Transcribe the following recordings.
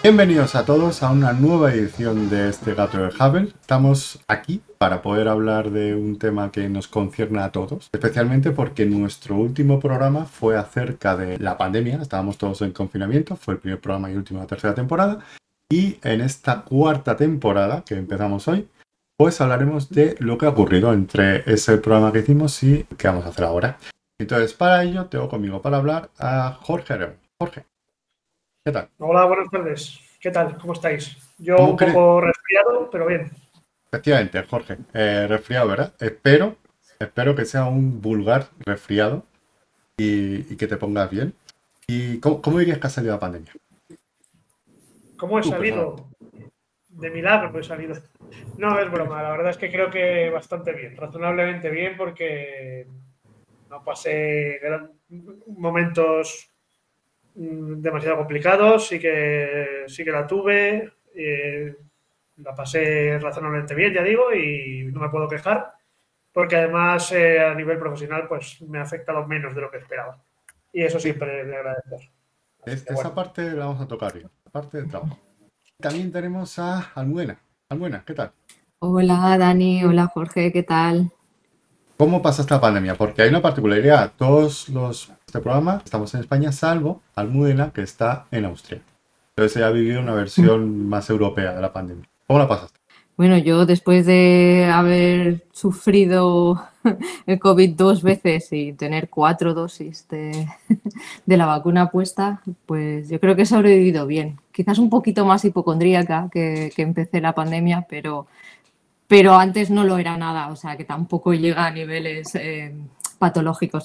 Bienvenidos a todos a una nueva edición de este Gato de Hubble. Estamos aquí para poder hablar de un tema que nos concierne a todos, especialmente porque nuestro último programa fue acerca de la pandemia. Estábamos todos en confinamiento, fue el primer programa y último de la tercera temporada. Y en esta cuarta temporada, que empezamos hoy, pues hablaremos de lo que ha ocurrido entre ese programa que hicimos y qué vamos a hacer ahora. Entonces, para ello, tengo conmigo para hablar a Jorge Areu. Jorge, ¿qué tal? Hola, buenas tardes. ¿Qué tal? ¿Cómo estáis? Yo ¿Cómo un crees? poco resfriado, pero bien. Efectivamente, Jorge, resfriado, ¿verdad? Espero que sea un vulgar resfriado y que te pongas bien. ¿Y cómo dirías que ha salido la pandemia? ¿Cómo he Tú, personal. salido? De milagro he salido. No, es broma. La verdad es que creo que bastante bien, razonablemente bien, porque no pasé momentos demasiado complicados. Sí que la tuve. La pasé razonablemente bien, ya digo, y no me puedo quejar, porque además a nivel profesional pues me ha afectado menos de lo que esperaba. Y eso Sí, siempre de agradecer. Así que esa bueno. parte la vamos a tocar hoy, la parte del trabajo. También tenemos a Almudena. Almudena, ¿qué tal? Hola Dani, hola Jorge, ¿qué tal? ¿Cómo pasa esta pandemia? Porque hay una particularidad. Todos los este programa estamos en España, salvo Almudena, que está en Austria. Entonces ella ha vivido una versión más europea de la pandemia. ¿Cómo la pasaste? Bueno, yo después de haber sufrido el COVID 2 veces y tener 4 dosis de la vacuna puesta, pues yo creo que he sobrevivido bien. Quizás un poquito más hipocondríaca que empecé la pandemia, pero antes no lo era nada, o sea que tampoco llega a niveles patológicos.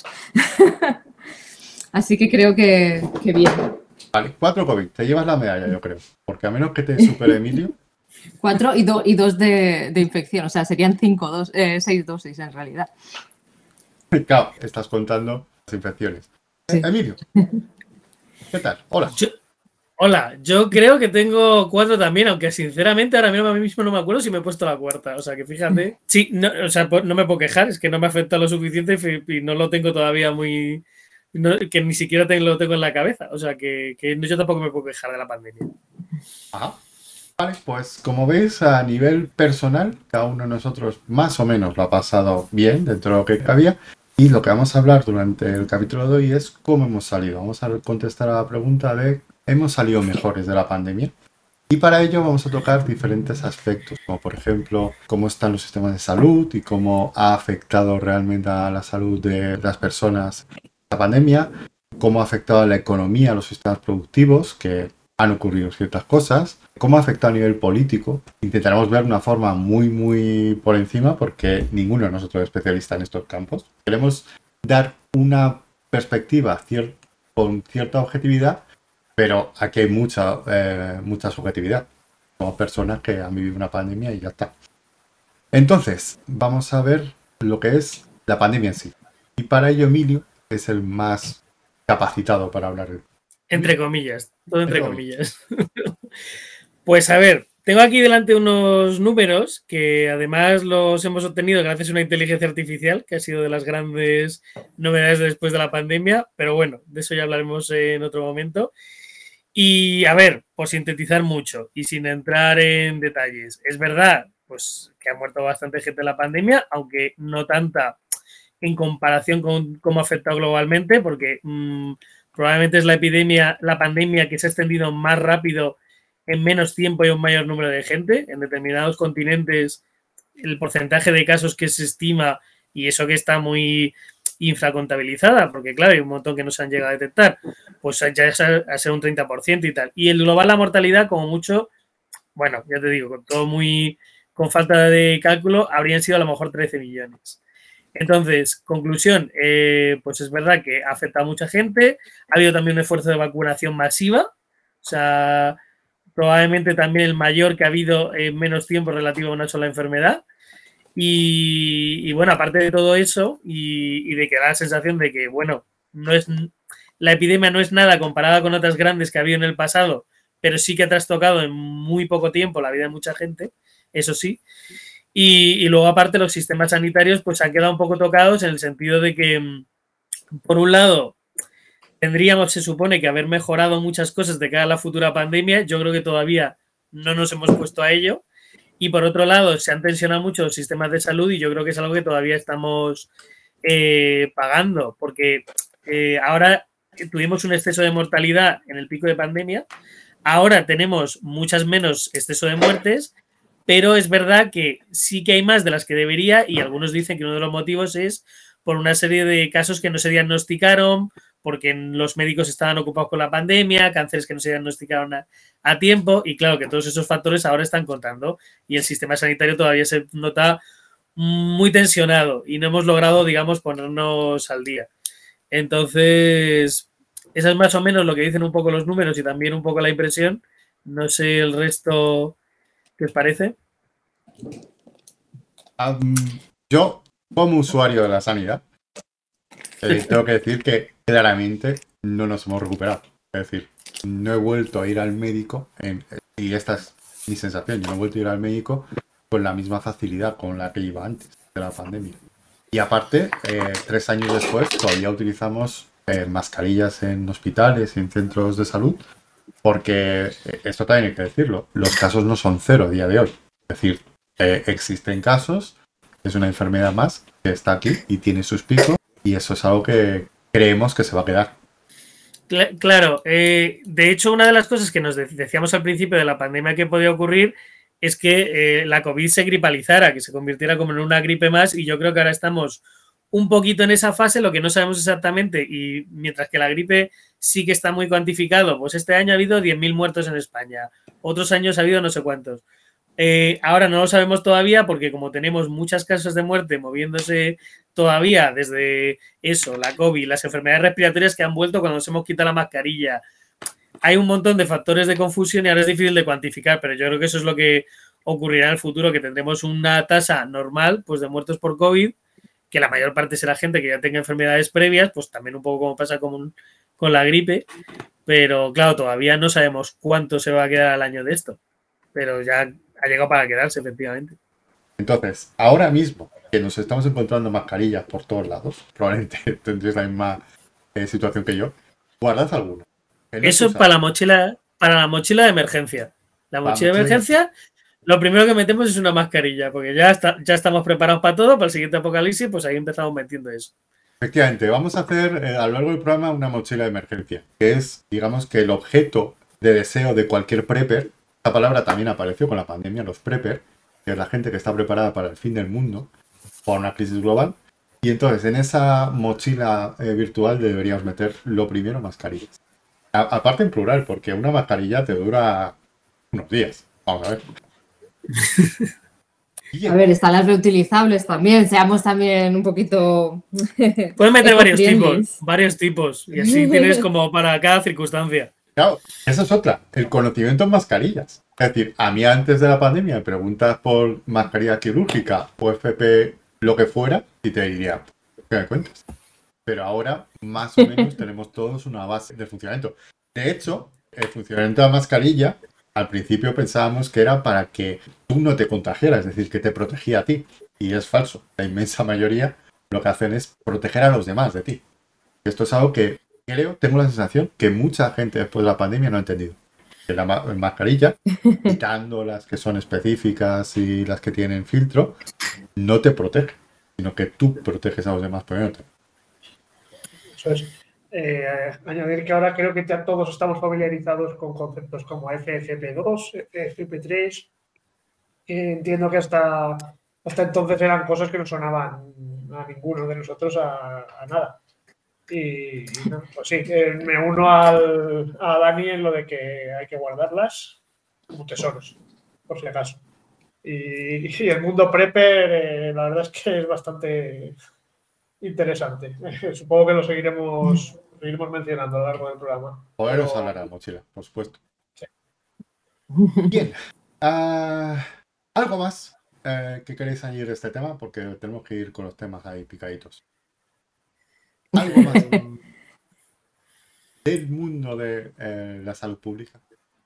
Así que creo que bien. Vale, 4 COVID, te llevas la medalla, yo creo. Porque a menos que te supere Emilio, 4 y dos de infección, o sea, serían 6 dosis en realidad. claro, estás contando las infecciones. Sí. Emilio, ¿qué tal? Hola. Yo, hola, yo creo que tengo 4 también, aunque sinceramente ahora mismo no me acuerdo si me he puesto la cuarta. O sea, que fíjate. Sí, no, o sea, no me puedo quejar, es que no me afecta lo suficiente y no lo tengo todavía muy. Que ni siquiera lo tengo en la cabeza. O sea, que yo tampoco me puedo quejar de la pandemia. Ajá. Vale, pues como veis, a nivel personal, cada uno de nosotros más o menos lo ha pasado bien dentro de lo que cabía. Y lo que vamos a hablar durante el capítulo de hoy es cómo hemos salido. Vamos a contestar a la pregunta de ¿hemos salido mejores de la pandemia? Y para ello vamos a tocar diferentes aspectos, como por ejemplo cómo están los sistemas de salud y cómo ha afectado realmente a la salud de las personas la pandemia, cómo ha afectado a la economía, a los sistemas productivos, que han ocurrido ciertas cosas, cómo ha afectado a nivel político. Intentaremos ver una forma muy por encima porque ninguno de nosotros es especialista en estos campos. Queremos dar una perspectiva con cierta objetividad, pero aquí hay mucha subjetividad. Somos personas que han vivido una pandemia y ya está. Entonces, vamos a ver lo que es la pandemia en sí. Y para ello, Emilio es el más capacitado para hablar de Entre Emilio, comillas, todo entre entre comillas. comillas. Pues a ver, tengo aquí delante unos números que además los hemos obtenido gracias a una inteligencia artificial, que ha sido de las grandes novedades después de la pandemia, pero bueno, de eso ya hablaremos en otro momento. Y a ver, por sintetizar mucho y sin entrar en detalles, es verdad, pues que ha muerto bastante gente en la pandemia, aunque no tanta en comparación con cómo ha afectado globalmente, porque probablemente es la pandemia que se ha extendido más rápido en menos tiempo y un mayor número de gente. En determinados continentes, el porcentaje de casos que se estima, y eso que está muy infracontabilizada, porque claro, hay un montón que no se han llegado a detectar, pues ya es a ser un 30% y tal. Y el global, la mortalidad, como mucho, bueno, ya te digo, con todo muy, con falta de cálculo, habrían sido a lo mejor 13 millones. Entonces, conclusión, pues es verdad que ha afectado a mucha gente, ha habido también un esfuerzo de vacunación masiva, o sea, probablemente también el mayor que ha habido en menos tiempo relativo a una sola enfermedad. Y bueno, aparte de todo eso, y de que da la sensación de que, bueno, no es la epidemia no es nada comparada con otras grandes que ha habido en el pasado, pero sí que ha trastocado en muy poco tiempo la vida de mucha gente, eso sí. Y luego, aparte, los sistemas sanitarios pues han quedado un poco tocados en el sentido de que, por un lado, tendríamos, se supone, que haber mejorado muchas cosas de cara a la futura pandemia. Yo creo que todavía no nos hemos puesto a ello. Y por otro lado, se han tensionado mucho los sistemas de salud y yo creo que es algo que todavía estamos pagando, porque ahora tuvimos un exceso de mortalidad en el pico de pandemia, ahora tenemos muchas menos exceso de muertes, pero es verdad que sí que hay más de las que debería y algunos dicen que uno de los motivos es por una serie de casos que no se diagnosticaron, porque los médicos estaban ocupados con la pandemia, cánceres que no se diagnosticaron a tiempo y claro que todos esos factores ahora están contando y el sistema sanitario todavía se nota muy tensionado y no hemos logrado, digamos, ponernos al día. Entonces, eso es más o menos lo que dicen un poco los números y también un poco la impresión. No sé el resto, ¿qué os parece? Yo, como usuario de la sanidad, tengo que decir que claramente no nos hemos recuperado. Es decir, no he vuelto a ir al médico, y esta es mi sensación, yo no he vuelto a ir al médico con la misma facilidad con la que iba antes de la pandemia. Y aparte, 3 años después, todavía utilizamos mascarillas en hospitales y en centros de salud, porque esto también hay que decirlo, los casos no son cero a día de hoy. Es decir, existen casos, es una enfermedad más que está aquí y tiene sus picos, y eso es algo que creemos que se va a quedar. Claro, de hecho, una de las cosas que nos decíamos al principio de la pandemia que podía ocurrir es que la COVID se gripalizara, que se convirtiera como en una gripe más y yo creo que ahora estamos un poquito en esa fase, lo que no sabemos exactamente y mientras que la gripe sí que está muy cuantificado, pues este año ha habido 10.000 muertos en España, otros años ha habido no sé cuántos. Ahora no lo sabemos todavía porque como tenemos muchas casos de muerte moviéndose todavía desde eso, la COVID, las enfermedades respiratorias que han vuelto cuando nos hemos quitado la mascarilla, hay un montón de factores de confusión y ahora es difícil de cuantificar, pero yo creo que eso es lo que ocurrirá en el futuro, que tendremos una tasa normal pues de muertos por COVID, que la mayor parte será gente que ya tenga enfermedades previas, pues también un poco como pasa con la gripe, pero claro, todavía no sabemos cuánto se va a quedar al año de esto, pero ya ha llegado para quedarse, efectivamente. Entonces, ahora mismo que nos estamos encontrando mascarillas por todos lados, probablemente tendréis la misma situación que yo, guardad alguna. Eso para la mochila de emergencia. La La mochila de mochila. emergencia, lo primero que metemos es una mascarilla, porque ya estamos preparados para todo, para el siguiente apocalipsis, pues ahí empezamos metiendo eso. Efectivamente, vamos a hacer a lo largo del programa una mochila de emergencia, que es, digamos, que el objeto de deseo de cualquier prepper. Esta palabra también apareció con la pandemia, los prepper, que es la gente que está preparada para el fin del mundo, por una crisis global. Y entonces, en esa mochila virtual deberíamos meter lo primero mascarillas. Aparte en plural, porque una mascarilla te dura unos días. Vamos a ver. A ver, están las reutilizables también, seamos también un poquito. Puedes meter eco-friendly. varios tipos, y así tienes como para cada circunstancia. Claro, esa es otra, el conocimiento en mascarillas. Es decir, a mí antes de la pandemia me preguntas por mascarilla quirúrgica o FP, lo que fuera, y te diría, ¿qué me cuentas? Pero ahora, más o menos, tenemos todos una base de funcionamiento. De hecho, el funcionamiento de la mascarilla, al principio pensábamos que era para que tú no te contagiaras, es decir, que te protegía a ti. Y es falso. La inmensa mayoría lo que hacen es proteger a los demás de ti. Esto es algo que tengo la sensación que mucha gente después de la pandemia no ha entendido. Que la mascarilla, quitando las que son específicas y las que tienen filtro, no te protege, sino que tú proteges a los demás poniéndote. Eso es. Añadir que ahora creo que ya todos estamos familiarizados con conceptos como FFP2, FFP3. Entiendo que hasta entonces eran cosas que no sonaban a ninguno de nosotros a nada. Y no, pues sí, me uno a Dani en lo de que hay que guardarlas como tesoros, por si acaso. Y el mundo prepper, la verdad es que es bastante interesante. Supongo que lo seguiremos mencionando a lo largo del programa. Poderos hablar de la mochila, por supuesto. Sí. Bien. ¿Algo más que queréis añadir de este tema? Porque tenemos que ir con los temas ahí picaditos. ¿Algo más del mundo de la salud pública?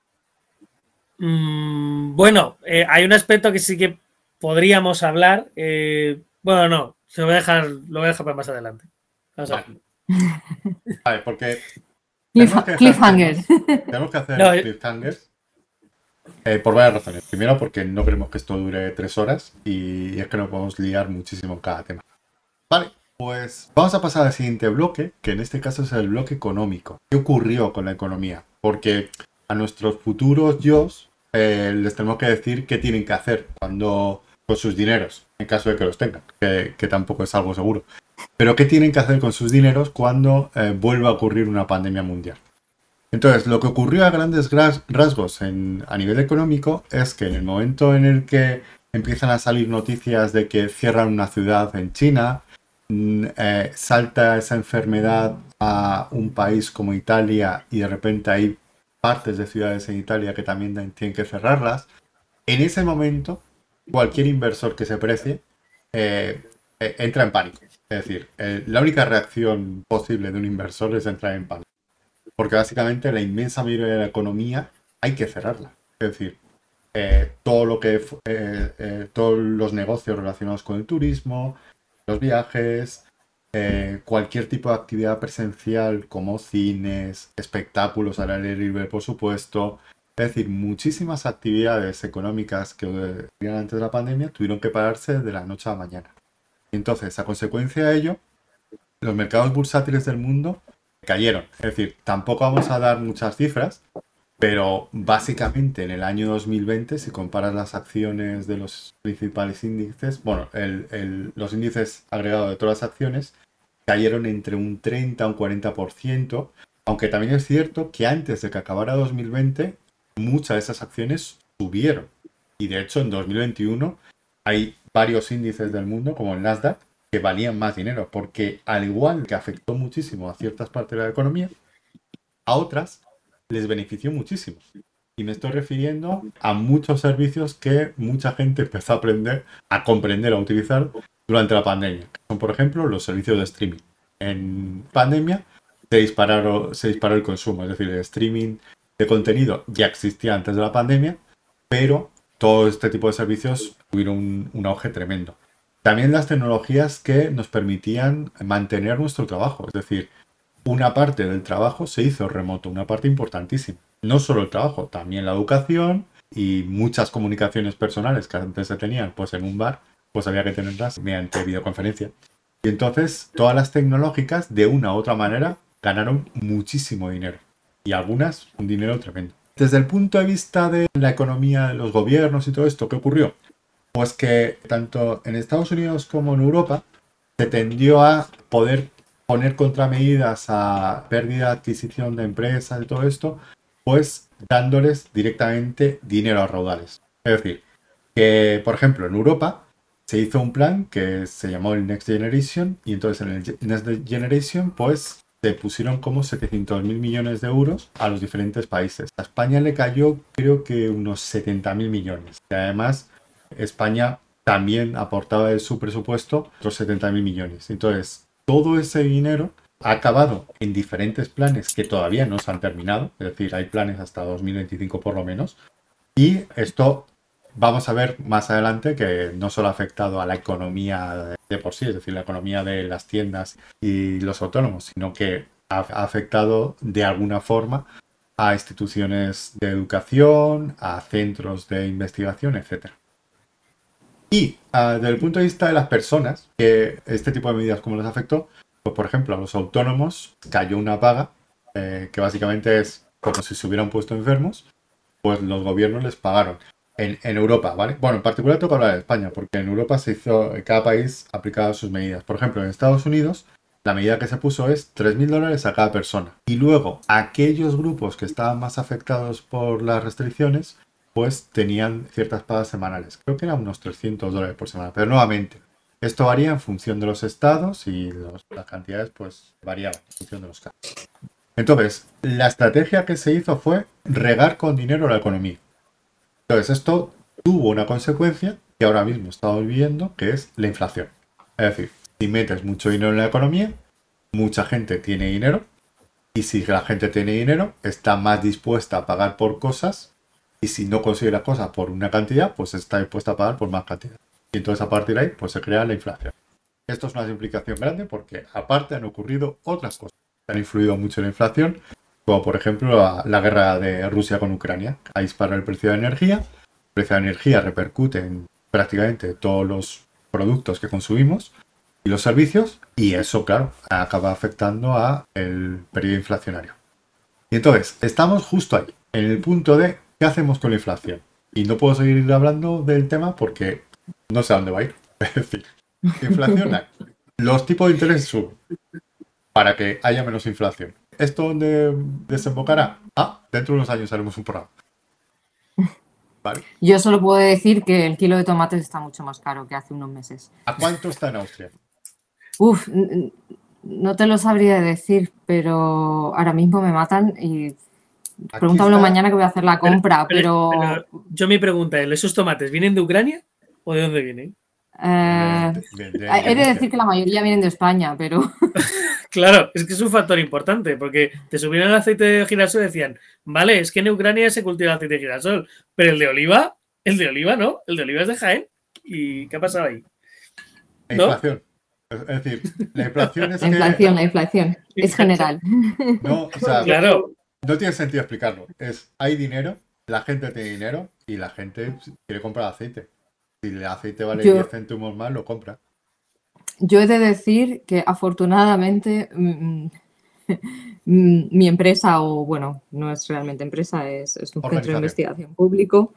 Bueno, hay un aspecto que sí que podríamos hablar. Bueno, no, lo voy a dejar para más adelante. Vamos a ver. Vale, porque Tenemos que dejar Cliffhanger. Tenemos que hacer No, cliffhangers por varias razones. Primero, porque no queremos que esto dure 3 horas y es que nos podemos liar muchísimo en cada tema. Vale, pues vamos a pasar al siguiente bloque, que en este caso es el bloque económico. ¿Qué ocurrió con la economía? Porque a nuestros futuros yos les tenemos que decir qué tienen que hacer cuando con sus dineros, en caso de que los tengan, que tampoco es algo seguro. Pero qué tienen que hacer con sus dineros cuando vuelva a ocurrir una pandemia mundial. Entonces, lo que ocurrió a grandes rasgos a nivel económico es que en el momento en el que empiezan a salir noticias de que cierran una ciudad en China, salta esa enfermedad a un país como Italia y de repente hay partes de ciudades en Italia que también tienen que cerrarlas, en ese momento cualquier inversor que se precie entra en pánico. Es decir, la única reacción posible de un inversor es entrar en pánico. Porque básicamente la inmensa mayoría de la economía hay que cerrarla. Es decir, todos los negocios relacionados con el turismo, los viajes, cualquier tipo de actividad presencial como cines, espectáculos al aire libre, por supuesto. Es decir, muchísimas actividades económicas que habían antes de la pandemia tuvieron que pararse de la noche a la mañana. Entonces, a consecuencia de ello, los mercados bursátiles del mundo cayeron. Es decir, tampoco vamos a dar muchas cifras, pero básicamente en el año 2020, si comparas las acciones de los principales índices, bueno, los índices agregados de todas las acciones cayeron entre un 30 a un 40%, aunque también es cierto que antes de que acabara 2020, muchas de esas acciones subieron. Y de hecho, en 2021 hay varios índices del mundo, como el Nasdaq, que valían más dinero, porque al igual que afectó muchísimo a ciertas partes de la economía, a otras les benefició muchísimo. Y me estoy refiriendo a muchos servicios que mucha gente empezó a aprender, a comprender, a utilizar durante la pandemia. Son, por ejemplo, los servicios de streaming. En pandemia se disparó el consumo, es decir, el streaming de contenido ya existía antes de la pandemia, pero todo este tipo de servicios tuvieron un auge tremendo. También las tecnologías que nos permitían mantener nuestro trabajo, es decir, una parte del trabajo se hizo remoto, una parte importantísima. No solo el trabajo, también la educación y muchas comunicaciones personales que antes se tenían pues en un bar, pues había que tenerlas mediante videoconferencia. Y entonces todas las tecnológicas de una u otra manera ganaron muchísimo dinero y algunas un dinero tremendo. Desde el punto de vista de la economía de los gobiernos y todo esto, ¿qué ocurrió? Pues que tanto en Estados Unidos como en Europa se tendió a poder poner contramedidas a pérdida de adquisición de empresas y todo esto, pues dándoles directamente dinero a raudales. Es decir, que por ejemplo en Europa se hizo un plan que se llamó el Next Generation y entonces en el Next Generation pues se pusieron como 700.000 millones de euros a los diferentes países. A España le cayó creo que unos 70.000 millones. Y además España también aportaba de su presupuesto otros 70.000 millones. Entonces, todo ese dinero ha acabado en diferentes planes que todavía no se han terminado. Es decir, hay planes hasta 2025 por lo menos. Y esto vamos a ver más adelante que no solo ha afectado a la economía de por sí, es decir, la economía de las tiendas y los autónomos, sino que ha afectado de alguna forma a instituciones de educación, a centros de investigación, etcétera. Y desde el punto de vista de las personas, que este tipo de medidas como les afectó, pues por ejemplo a los autónomos cayó una paga, que básicamente es como si se hubieran puesto enfermos, pues los gobiernos les pagaron. En Europa, ¿vale? Bueno, en particular toca hablar de España, porque en Europa se hizo, cada país aplicaba sus medidas. Por ejemplo, en Estados Unidos, la medida que se puso es $3.000 a cada persona. Y luego, aquellos grupos que estaban más afectados por las restricciones, pues tenían ciertas pagas semanales. Creo que eran unos $300 por semana. Pero nuevamente, esto varía en función de los estados y las cantidades pues variaban en función de los casos. Entonces, la estrategia que se hizo fue regar con dinero la economía. Entonces, esto tuvo una consecuencia que ahora mismo estamos viviendo, que es la inflación. Es decir, si metes mucho dinero en la economía, mucha gente tiene dinero, y si la gente tiene dinero, está más dispuesta a pagar por cosas, y si no consigue las cosas por una cantidad, pues está dispuesta a pagar por más cantidad. Y entonces a partir de ahí, pues se crea la inflación. Esto es una implicación grande porque aparte han ocurrido otras cosas que han influido mucho en la inflación, como por ejemplo la guerra de Rusia con Ucrania. Ahí dispara el precio de energía. El precio de energía repercute en prácticamente todos los productos que consumimos y los servicios, y eso, claro, acaba afectando a el periodo inflacionario. Y entonces, estamos justo ahí, en el punto de ¿qué hacemos con la inflación? Y no puedo seguir hablando del tema porque no sé a dónde va a ir. Es decir, inflación hay. Los tipos de interés suben para que haya menos inflación. ¿Esto dónde desembocará? Dentro de unos años haremos un programa. ¿Vale? Yo solo puedo decir que el kilo de tomates está mucho más caro que hace unos meses. ¿A cuánto está en Austria? Uf, no te lo sabría decir, pero ahora mismo me matan y Aquí pregúntamelo está. mañana que voy a hacer la compra, pero yo mi pregunta es, ¿esos tomates vienen de Ucrania o de dónde vienen? he de decir que la mayoría vienen de España, pero Claro, es que es un factor importante, porque te subieron el aceite de girasol y decían, vale, es que en Ucrania se cultiva el aceite de girasol, pero el de oliva no, el de oliva es de Jaén. ¿Y qué ha pasado ahí? La ¿No? inflación. Es decir, la inflación es la inflación es general. No, o sea, Claro, no tiene sentido explicarlo. Hay dinero, la gente tiene dinero y la gente quiere comprar aceite. Si el aceite vale 10 céntimos más, lo compra. Yo he de decir que afortunadamente mi empresa, o bueno, no es realmente empresa, es un centro de investigación público,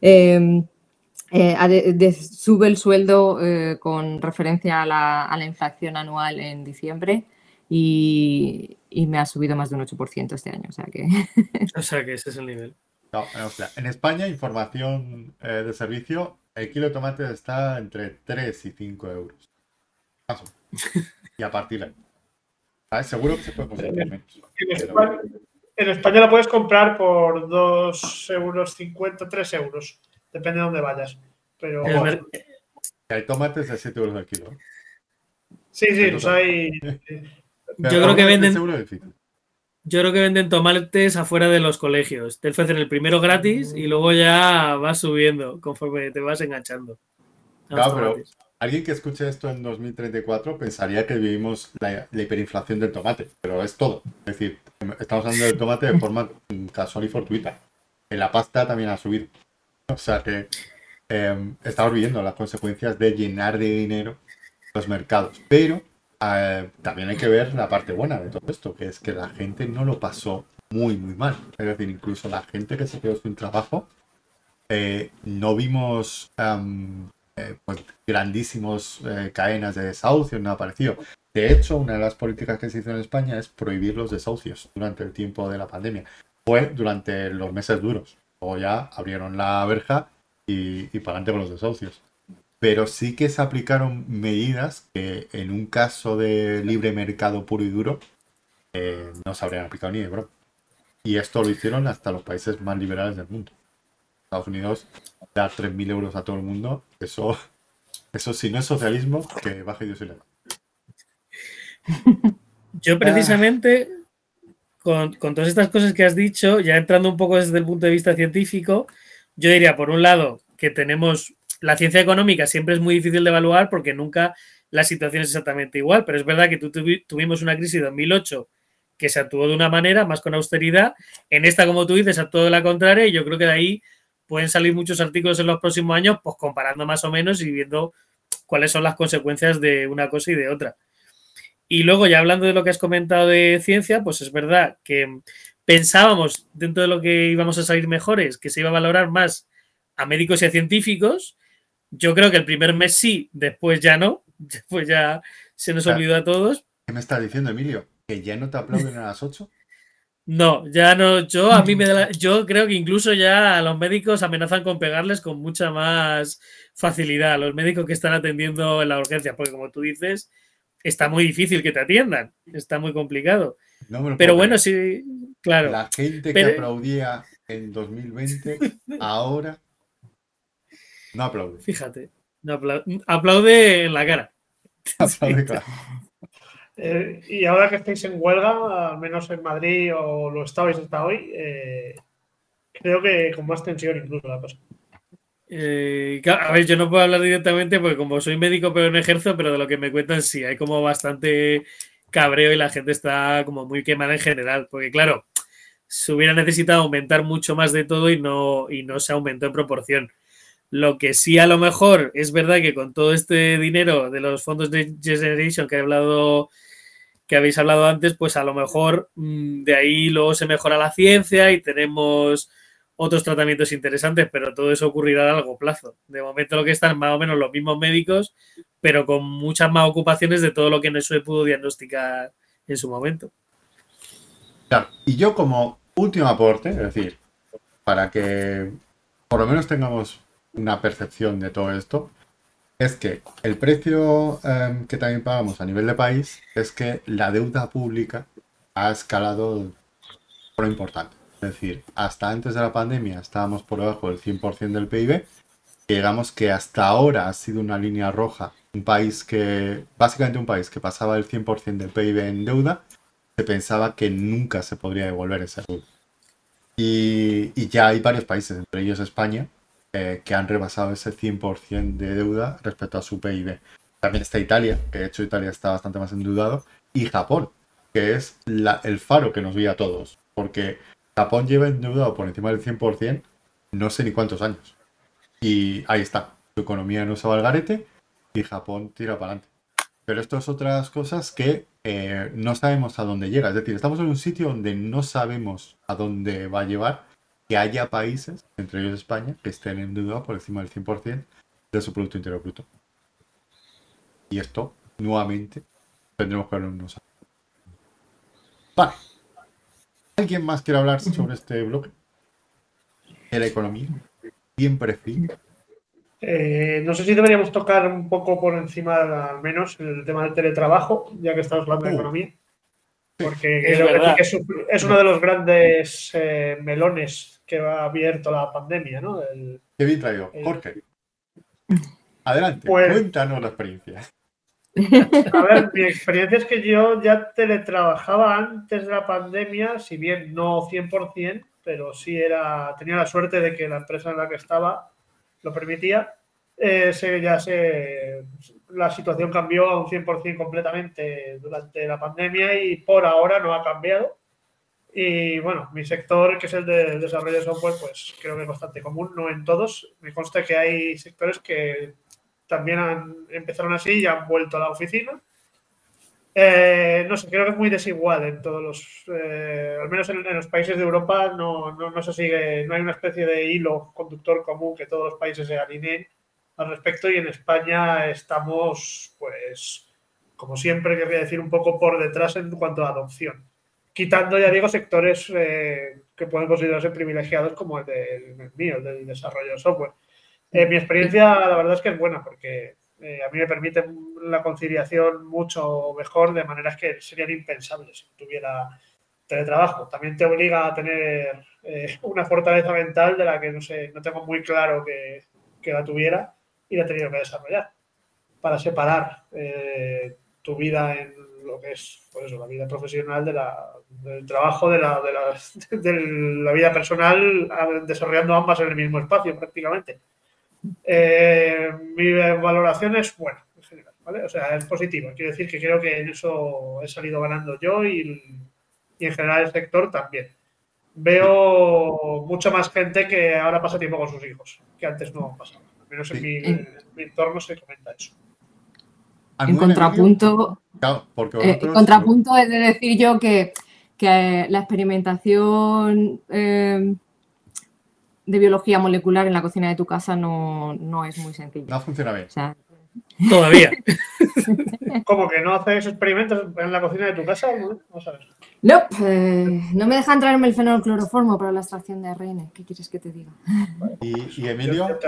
sube el sueldo con referencia a la inflación anual en diciembre y me ha subido más de un 8% este año. O sea que ese es el nivel. No, o sea, en España, información de servicio, el kilo de tomate está entre 3 y 5 euros. Más o menos. Y a partir de ahí. ¿Sabes? Seguro que se puede conseguir por menos. En España la puedes comprar por 2,50 €, 3 euros. Depende de dónde vayas. Pero hay tomates de 7 euros el kilo. sí, los hay. Yo creo que venden. Yo creo que venden tomates afuera de los colegios. Te ofrecen el primero gratis y luego ya vas subiendo conforme te vas enganchando. Claro, pero alguien que escuche esto en 2034 pensaría que vivimos la hiperinflación del tomate, pero es todo. Es decir, estamos hablando del tomate de forma casual y fortuita. En la pasta también ha subido. O sea que estamos viviendo las consecuencias de llenar de dinero los mercados. Pero también hay que ver la parte buena de todo esto, que es que la gente no lo pasó muy, muy mal. Es decir, incluso la gente que se quedó sin trabajo, no vimos pues, grandísimos cadenas de desahucios, nada parecido. De hecho, una de las políticas que se hizo en España es prohibir los desahucios durante el tiempo de la pandemia. Fue durante los meses duros. Luego ya abrieron la verja y para adelante con los desahucios. Pero sí que se aplicaron medidas que en un caso de libre mercado puro y duro no se habrían aplicado ni de broma. Y esto lo hicieron hasta los países más liberales del mundo. Estados Unidos dar 3.000 euros a todo el mundo, eso si no es socialismo, que baje Dios y le da. Yo precisamente, con todas estas cosas que has dicho, ya entrando un poco desde el punto de vista científico, yo diría, por un lado, que tenemos la ciencia económica siempre es muy difícil de evaluar porque nunca la situación es exactamente igual, pero es verdad que tuvimos una crisis de 2008 que se actuó de una manera, más con austeridad. En esta, como tú dices, actuó de la contraria y yo creo que de ahí pueden salir muchos artículos en los próximos años, pues comparando más o menos y viendo cuáles son las consecuencias de una cosa y de otra. Y luego, ya hablando de lo que has comentado de ciencia, pues es verdad que pensábamos, dentro de lo que íbamos a salir mejores, que se iba a valorar más a médicos y a científicos. Yo creo que el primer mes sí, después ya no. Después ya se nos olvidó a todos. ¿Qué me estás diciendo, Emilio? ¿Que ya no te aplauden a las 8? No, ya no. Yo creo que incluso ya a los médicos amenazan con pegarles con mucha más facilidad. Los médicos que están atendiendo en la urgencia, porque como tú dices, está muy difícil que te atiendan. Está muy complicado. No me lo Pero puedo bueno, creer. sí, claro. La gente que aplaudía en 2020, ahora no aplaude. Fíjate, no aplaude en la cara. Aplaude, claro. Y ahora que estáis en huelga, al menos en Madrid o lo estabais hasta hoy, creo que con más tensión incluso la cosa. A ver, yo no puedo hablar directamente porque como soy médico pero no ejerzo, pero de lo que me cuentan sí, hay como bastante cabreo y la gente está como muy quemada en general, porque claro, se hubiera necesitado aumentar mucho más de todo y no se aumentó en proporción. Lo que sí a lo mejor es verdad que con todo este dinero de los fondos de Generation que habéis hablado antes, pues a lo mejor de ahí luego se mejora la ciencia y tenemos otros tratamientos interesantes, pero todo eso ocurrirá a largo plazo. De momento lo que están más o menos los mismos médicos, pero con muchas más ocupaciones de todo lo que no se pudo diagnosticar en su momento. Claro, y yo como último aporte, es decir, para que por lo menos tengamos una percepción de todo esto, es que el precio que también pagamos a nivel de país es que la deuda pública ha escalado por lo importante. Es decir, hasta antes de la pandemia estábamos por debajo del 100% del PIB, y digamos que hasta ahora ha sido una línea roja, básicamente un país que pasaba el 100% del PIB en deuda, se pensaba que nunca se podría devolver esa deuda. Y ya hay varios países, entre ellos España, que han rebasado ese 100% de deuda respecto a su PIB. También está Italia, que de hecho Italia está bastante más endeudado, y Japón, que es el faro que nos guía a todos, porque Japón lleva endeudado por encima del 100% no sé ni cuántos años. Y ahí está, su economía no se va al garete y Japón tira para adelante. Pero esto es otras cosas que no sabemos a dónde llega. Es decir, estamos en un sitio donde no sabemos a dónde va a llevar que haya países, entre ellos España, que estén endeudados por encima del 100% de su Producto Interior Bruto. Y esto, nuevamente, tendremos que verlo en unos años. Vale. ¿Alguien más quiere hablar sobre este bloque? De la economía. Siempre fin. No sé si deberíamos tocar un poco por encima, al menos, el tema del teletrabajo, ya que estamos hablando de economía. Porque es creo verdad. que es uno de los grandes melones que ha abierto la pandemia, ¿no? Qué bien traído. Jorge, adelante, Pues, cuéntanos la experiencia. a ver, mi experiencia es que yo ya teletrabajaba antes de la pandemia, si bien no 100%, pero sí tenía la suerte de que la empresa en la que estaba lo permitía. La situación cambió a un 100% completamente durante la pandemia y por ahora no ha cambiado. Y bueno, mi sector, que es el de desarrollo de software, pues creo que es bastante común, no en todos. Me consta que hay sectores que también empezaron así y han vuelto a la oficina. No sé, creo que es muy desigual en todos al menos en los países de Europa no se sigue, no hay una especie de hilo conductor común que todos los países se alineen al respecto y en España estamos, pues, como siempre, querría decir, un poco por detrás en cuanto a adopción. Quitando, ya digo, sectores que pueden considerarse privilegiados como el mío, el del desarrollo de software. Mi experiencia, la verdad es que es buena porque a mí me permite la conciliación mucho mejor de maneras que serían impensables si tuviera teletrabajo. También te obliga a tener una fortaleza mental de la que no tengo muy claro que la tuviera y la he tenido que desarrollar para separar tu vida en lo que es pues eso, la vida profesional del trabajo, de la vida personal, desarrollando ambas en el mismo espacio prácticamente. Mi valoración es buena en general, ¿vale? O sea, es positiva. Quiero decir que creo que en eso he salido ganando yo y en general el sector también. Veo mucha más gente que ahora pasa tiempo con sus hijos, que antes no pasaba. Al menos en mi entorno se comenta eso. En contrapunto, Claro, porque en contrapunto he de decir yo que la experimentación de biología molecular en la cocina de tu casa no es muy sencilla. No funciona bien. O sea, todavía. ¿Cómo que no haces experimentos en la cocina de tu casa? No sabes. No, no me dejan traerme el fenolcloroformo para la extracción de ARN. ¿Qué quieres que te diga? Y Emilio,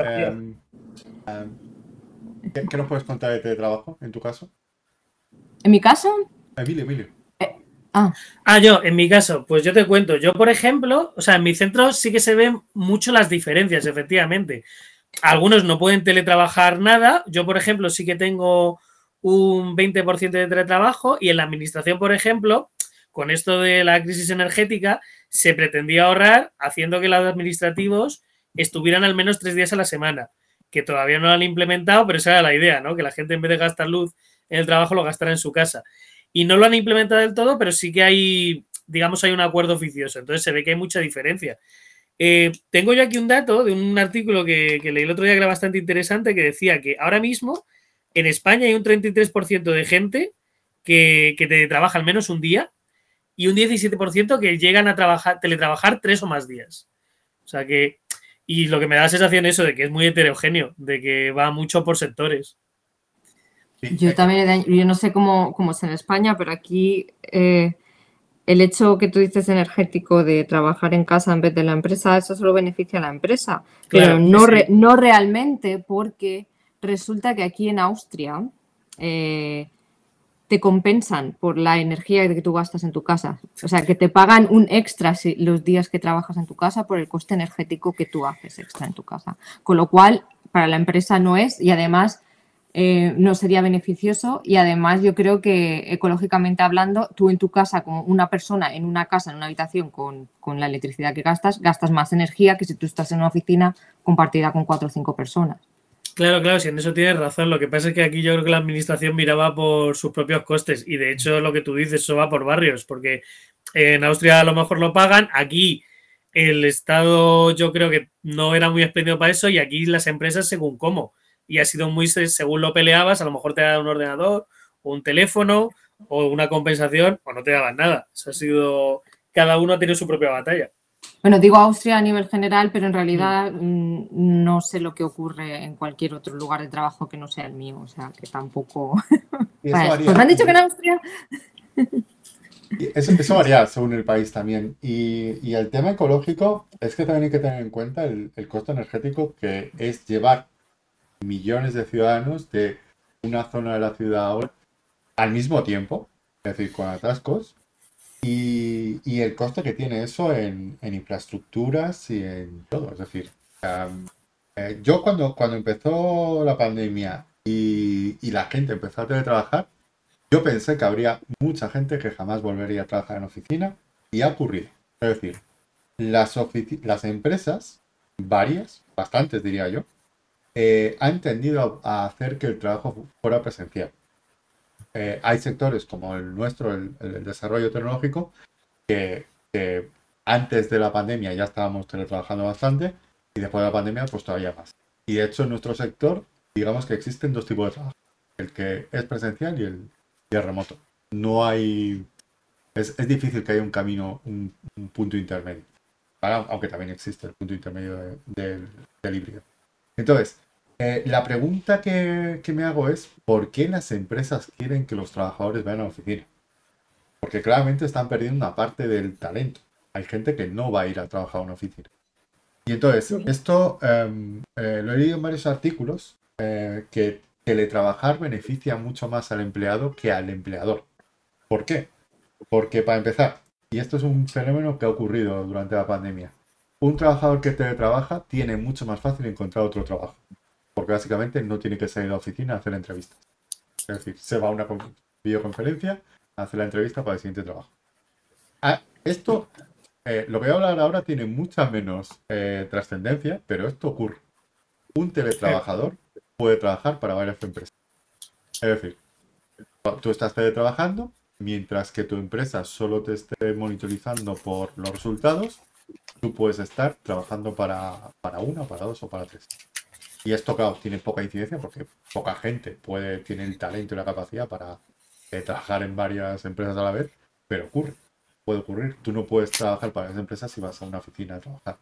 ¿qué nos puedes contar de teletrabajo en tu caso? ¿En mi caso? Emilio. Yo, en mi caso, pues yo te cuento. Yo, por ejemplo, o sea, en mi centro sí que se ven mucho las diferencias, efectivamente. Algunos no pueden teletrabajar nada. Yo, por ejemplo, sí que tengo un 20% de teletrabajo y en la administración, por ejemplo, con esto de la crisis energética, se pretendía ahorrar haciendo que los administrativos estuvieran al menos 3 días a la semana, que todavía no lo han implementado, pero esa era la idea, ¿no? Que la gente en vez de gastar luz en el trabajo lo gastara en su casa. Y no lo han implementado del todo, pero sí que hay digamos, hay un acuerdo oficioso. Entonces se ve que hay mucha diferencia. Tengo yo aquí un dato de un artículo que leí el otro día que era bastante interesante, que decía que ahora mismo en España hay un 33% de gente que teletrabaja al menos un día y un 17% que llegan a teletrabajar 3 o más días. O sea que, y lo que me da la sensación eso de que es muy heterogéneo, de que va mucho por sectores. Sí, Yo también, yo no sé cómo es en España, pero aquí el hecho que tú dices energético de trabajar en casa en vez de la empresa, eso solo beneficia a la empresa, pero Claro, sí. no realmente, porque resulta que aquí en Austria te compensan por la energía que tú gastas en tu casa. O sea, que te pagan un extra los días que trabajas en tu casa por el coste energético que tú haces extra en tu casa. Con lo cual, para la empresa no es, y además no sería beneficioso, y además yo creo que ecológicamente hablando, tú en tu casa, como una persona en una casa, en una habitación con la electricidad que gastas más energía que si tú estás en una oficina compartida con 4 o 5 personas. Claro, si en eso tienes razón. Lo que pasa es que aquí yo creo que la administración miraba por sus propios costes y de hecho lo que tú dices, eso va por barrios, porque en Austria a lo mejor lo pagan, aquí el Estado yo creo que no era muy expedido para eso y aquí las empresas según cómo. Y ha sido muy, según lo peleabas, a lo mejor te daban un ordenador o un teléfono o una compensación o no te daban nada. Eso ha sido, cada uno ha tenido su propia batalla. Bueno, digo Austria a nivel general, pero en realidad no sé lo que ocurre en cualquier otro lugar de trabajo que no sea el mío, o sea, que tampoco... y eso Pues me varía. han dicho que en Austria... Eso varía según el país también. Y el tema ecológico es que también hay que tener en cuenta el costo energético que es llevar millones de ciudadanos de una zona de la ciudad a otra al mismo tiempo, es decir, con atascos, y el coste que tiene eso en infraestructuras y en todo. Es decir, yo cuando empezó la pandemia y la gente empezó a teletrabajar, yo pensé que habría mucha gente que jamás volvería a trabajar en oficina y ha ocurrido. Es decir, las empresas, varias, bastantes diría yo, han tendido a hacer que el trabajo fuera presencial. Hay sectores como el nuestro, el desarrollo tecnológico, que antes de la pandemia ya estábamos teletrabajando bastante y después de la pandemia pues todavía más. Y de hecho en nuestro sector, digamos que existen dos tipos de trabajo, el que es presencial y el remoto. No hay... Es difícil que haya un camino, un punto intermedio. Aunque también existe el punto intermedio del híbrido. Entonces, la pregunta que me hago es, ¿por qué las empresas quieren que los trabajadores vayan a la oficina? Porque claramente están perdiendo una parte del talento. Hay gente que no va a ir a trabajar a una oficina. Y entonces, esto lo he leído en varios artículos, que teletrabajar beneficia mucho más al empleado que al empleador. ¿Por qué? Porque para empezar, y esto es un fenómeno que ha ocurrido durante la pandemia, un trabajador que teletrabaja tiene mucho más fácil encontrar otro trabajo, porque básicamente no tiene que salir a la oficina a hacer entrevistas. Es decir, se va a una videoconferencia a hacer la entrevista para el siguiente trabajo. Esto, lo que voy a hablar ahora tiene mucha menos trascendencia, pero esto ocurre. Un teletrabajador puede trabajar para varias empresas. Es decir, tú estás teletrabajando, mientras que tu empresa solo te esté monitorizando por los resultados, tú puedes estar trabajando para una, para dos o para tres. Y esto, claro, tiene poca incidencia porque poca gente tiene el talento y la capacidad para trabajar en varias empresas a la vez, pero ocurre, puede ocurrir. Tú no puedes trabajar para esas empresas si vas a una oficina a trabajar.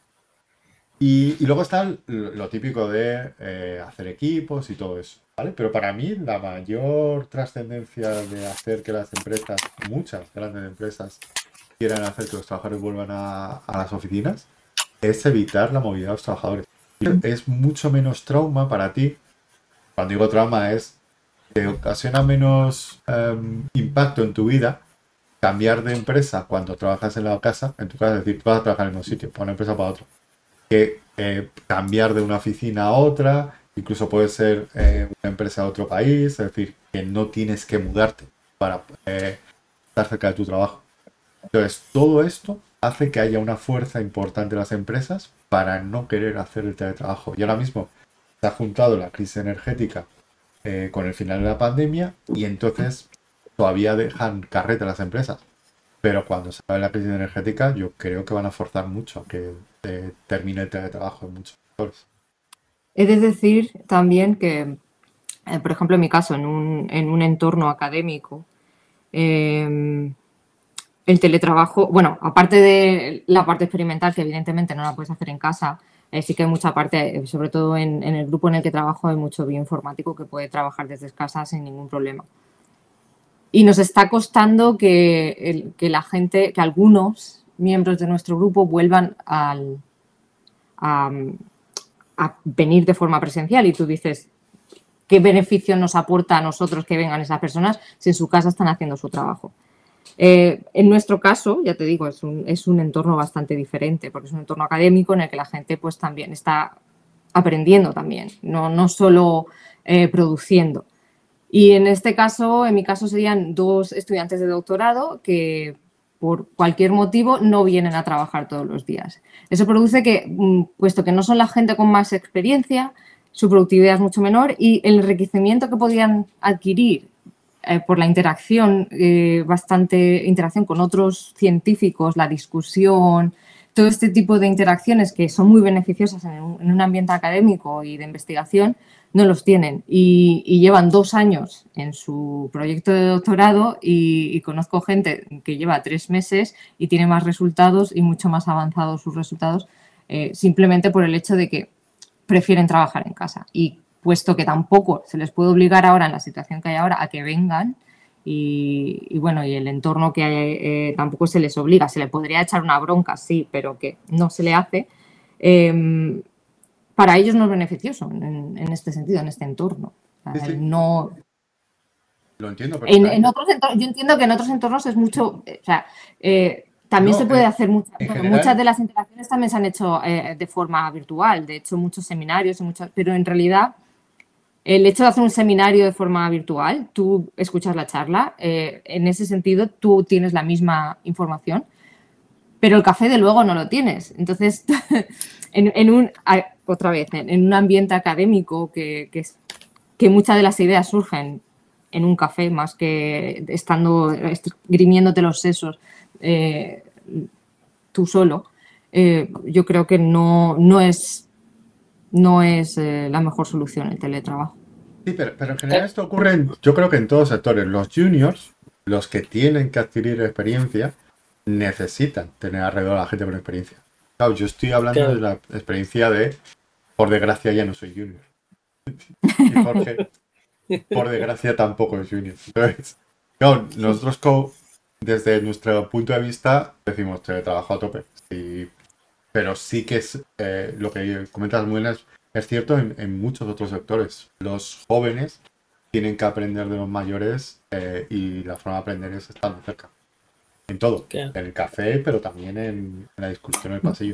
Y luego está lo típico de hacer equipos y todo eso, ¿vale? Pero para mí la mayor trascendencia de hacer que las empresas, muchas grandes empresas, quieran hacer que los trabajadores vuelvan a las oficinas, es evitar la movilidad de los trabajadores. Es mucho menos trauma para ti. Cuando digo trauma es que ocasiona menos impacto en tu vida cambiar de empresa cuando trabajas en la casa, en tu casa, es decir, vas a trabajar en un sitio, para una empresa para otro, que cambiar de una oficina a otra, incluso puede ser una empresa a otro país, es decir, que no tienes que mudarte para estar cerca de tu trabajo. Entonces, todo esto hace que haya una fuerza importante en las empresas para no querer hacer el teletrabajo. Y ahora mismo se ha juntado la crisis energética con el final de la pandemia y entonces todavía dejan carreta las empresas. pero cuando se acabe la crisis energética, yo creo que van a forzar mucho a que termine el teletrabajo en muchos sectores. He de decir también que, por ejemplo, en mi caso, en un entorno académico, el teletrabajo, bueno, aparte de la parte experimental, que evidentemente no la puedes hacer en casa, sí que hay mucha parte, sobre todo en el grupo en el que trabajo, hay mucho bioinformático que puede trabajar desde casa sin ningún problema. Y nos está costando que la gente, que algunos miembros de nuestro grupo vuelvan a venir de forma presencial. Y tú dices, ¿qué beneficio nos aporta a nosotros que vengan esas personas si en su casa están haciendo su trabajo? En nuestro caso, ya te digo, es un entorno bastante diferente, porque es un entorno académico en el que la gente pues también está aprendiendo también, no solo produciendo. Y en este caso, en mi caso, serían 2 estudiantes de doctorado que por cualquier motivo no vienen a trabajar todos los días. Eso produce que, puesto que no son la gente con más experiencia, su productividad es mucho menor y el enriquecimiento que podían adquirir por la interacción, interacción con otros científicos, la discusión, todo este tipo de interacciones que son muy beneficiosas en un ambiente académico y de investigación, no los tienen y llevan 2 años en su proyecto de doctorado y conozco gente que lleva 3 meses y tiene más resultados y mucho más avanzados sus resultados simplemente por el hecho de que prefieren trabajar en casa. Y puesto que tampoco se les puede obligar ahora en la situación que hay ahora a que vengan y bueno, y el entorno que hay, tampoco se les obliga, se le podría echar una bronca, sí, pero que no se le hace, para ellos no es beneficioso en este sentido, en este entorno. O sea, Sí, sí, no, lo entiendo perfectamente. yo entiendo que en otros entornos es mucho, o sea, también No, se puede hacer, en bueno, general, muchas de las interacciones también se han hecho de forma virtual, de hecho muchos seminarios, pero en realidad el hecho de hacer un seminario de forma virtual, tú escuchas la charla, en ese sentido tú tienes la misma información, pero el café de luego no lo tienes. Entonces, otra vez, en un ambiente académico que muchas de las ideas surgen en un café más que estando grimiéndote los sesos tú solo, yo creo que no es la mejor solución el teletrabajo. sí, pero en general esto ocurre, yo creo que en todos sectores. Los juniors, los que tienen que adquirir experiencia, necesitan tener alrededor a la gente con experiencia. Claro, yo estoy hablando de Claro. la experiencia de, por desgracia, ya no soy junior. Y Jorge, por desgracia, tampoco es junior. Entonces, claro, desde nuestro punto de vista, decimos teletrabajo a tope. Sí, pero sí que es lo que comentas muy bien, es cierto en muchos otros sectores. Los jóvenes tienen que aprender de los mayores y la forma de aprender es estando cerca. En todo. Claro. En el café, pero también en la discusión en el pasillo.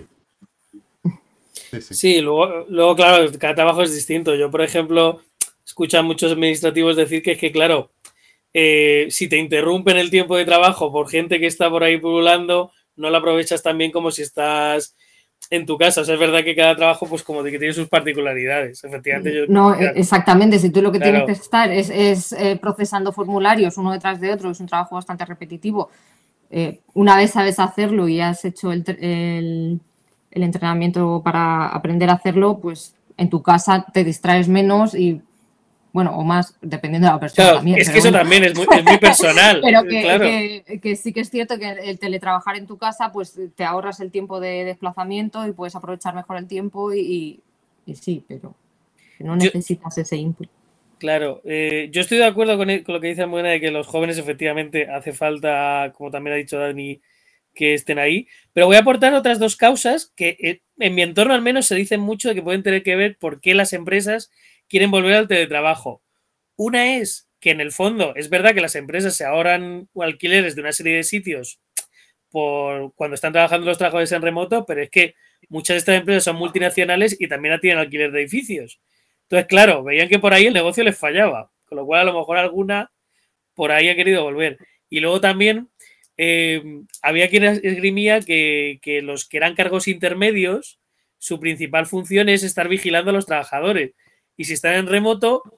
Sí, sí. Sí, luego, claro, cada trabajo es distinto. Yo, por ejemplo, escucho a muchos administrativos decir que es que, claro, si te interrumpen el tiempo de trabajo por gente que está por ahí pululando, no lo aprovechas tan bien como si estás en tu casa. O sea, es verdad que cada trabajo, pues como de que tiene sus particularidades. Efectivamente, yo, No, exactamente. Si tú lo que tienes que claro, estar es procesando formularios uno detrás de otro, es un trabajo bastante repetitivo. Una vez sabes hacerlo y has hecho el entrenamiento para aprender a hacerlo, pues en tu casa te distraes menos y, bueno, o más, dependiendo de la persona claro, también. es que Pero eso bueno, también es muy personal, pero claro. que sí que es cierto que el teletrabajar en tu casa, pues te ahorras el tiempo de desplazamiento y puedes aprovechar mejor el tiempo y sí, pero que no Yo, necesitas ese input. claro, yo estoy de acuerdo con lo que dice Almudena de que los jóvenes efectivamente hace falta, como también ha dicho Dani, que estén ahí. Pero voy a aportar otras 2 causas que en mi entorno al menos se dicen mucho de que pueden tener que ver por qué las empresas quieren volver al teletrabajo. Una es que en el fondo es verdad que las empresas se ahorran alquileres de una serie de sitios por cuando están trabajando los trabajadores en remoto, pero es que muchas de estas empresas son multinacionales y también tienen alquiler de edificios. Entonces, claro, veían que por ahí el negocio les fallaba, con lo cual a lo mejor alguna por ahí ha querido volver. Y luego también había quien esgrimía que los que eran cargos intermedios, su principal función es estar vigilando a los trabajadores. Y si están en remoto,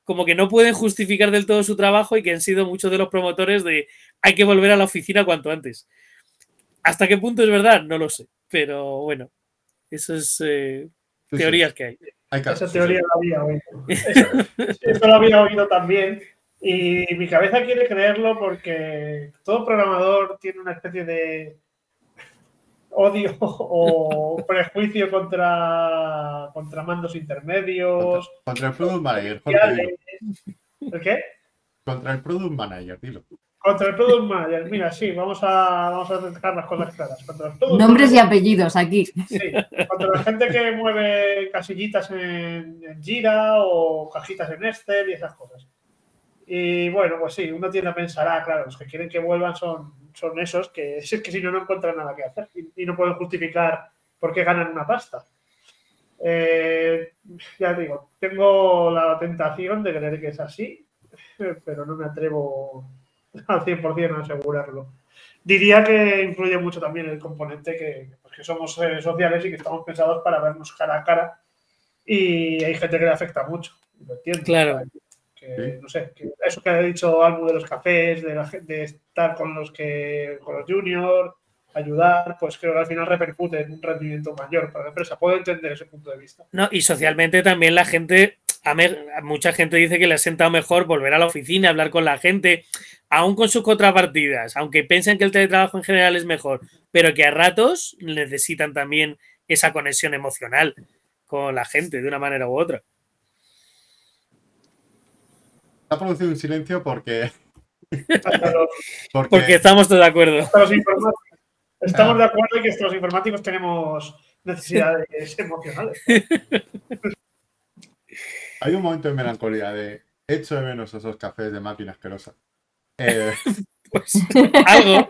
como que no pueden justificar del todo su trabajo y que han sido muchos de los promotores de hay que volver a la oficina cuanto antes. ¿Hasta qué punto es verdad? No lo sé, pero bueno, eso es teorías que hay. Esa teoría la había oído. Eso lo había oído también. Y mi cabeza quiere creerlo porque todo programador tiene una especie de odio o prejuicio contra mandos intermedios. Contra el Product Manager, Jorge, dilo. ¿El qué? Contra el Product Manager, dilo. Contra el Product Manager, mira, sí, vamos a dejar las cosas claras. Contra el Nombres y apellidos aquí. Sí, contra la gente que mueve casillitas en Jira o cajitas en Excel y esas cosas. Y bueno, pues sí, uno tiende a pensar, claro, los que quieren que vuelvan son esos que es que si no, no encuentran nada que hacer y no pueden justificar por qué ganan una pasta. Ya digo, tengo la tentación de creer que es así, pero no me atrevo al 100% a asegurarlo. Diría que influye mucho también el componente que somos seres sociales y que estamos pensados para vernos cara a cara y hay gente que le afecta mucho, lo entiendo. Claro. No sé, eso que ha dicho Almu de los cafés, de estar con los juniors, ayudar, pues creo que al final repercute en un rendimiento mayor para la empresa. Puedo entender ese punto de vista. No, y socialmente también la gente, mucha gente dice que le ha sentado mejor volver a la oficina, hablar con la gente, aún con sus contrapartidas, aunque piensen que el teletrabajo en general es mejor, pero que a ratos necesitan también esa conexión emocional con la gente de una manera u otra. Ha producido un silencio porque estamos todos de acuerdo. Estamos de acuerdo en que los informáticos tenemos necesidades emocionales. Hay un momento de melancolía de echo de menos esos cafés de máquina asquerosa. Pues algo.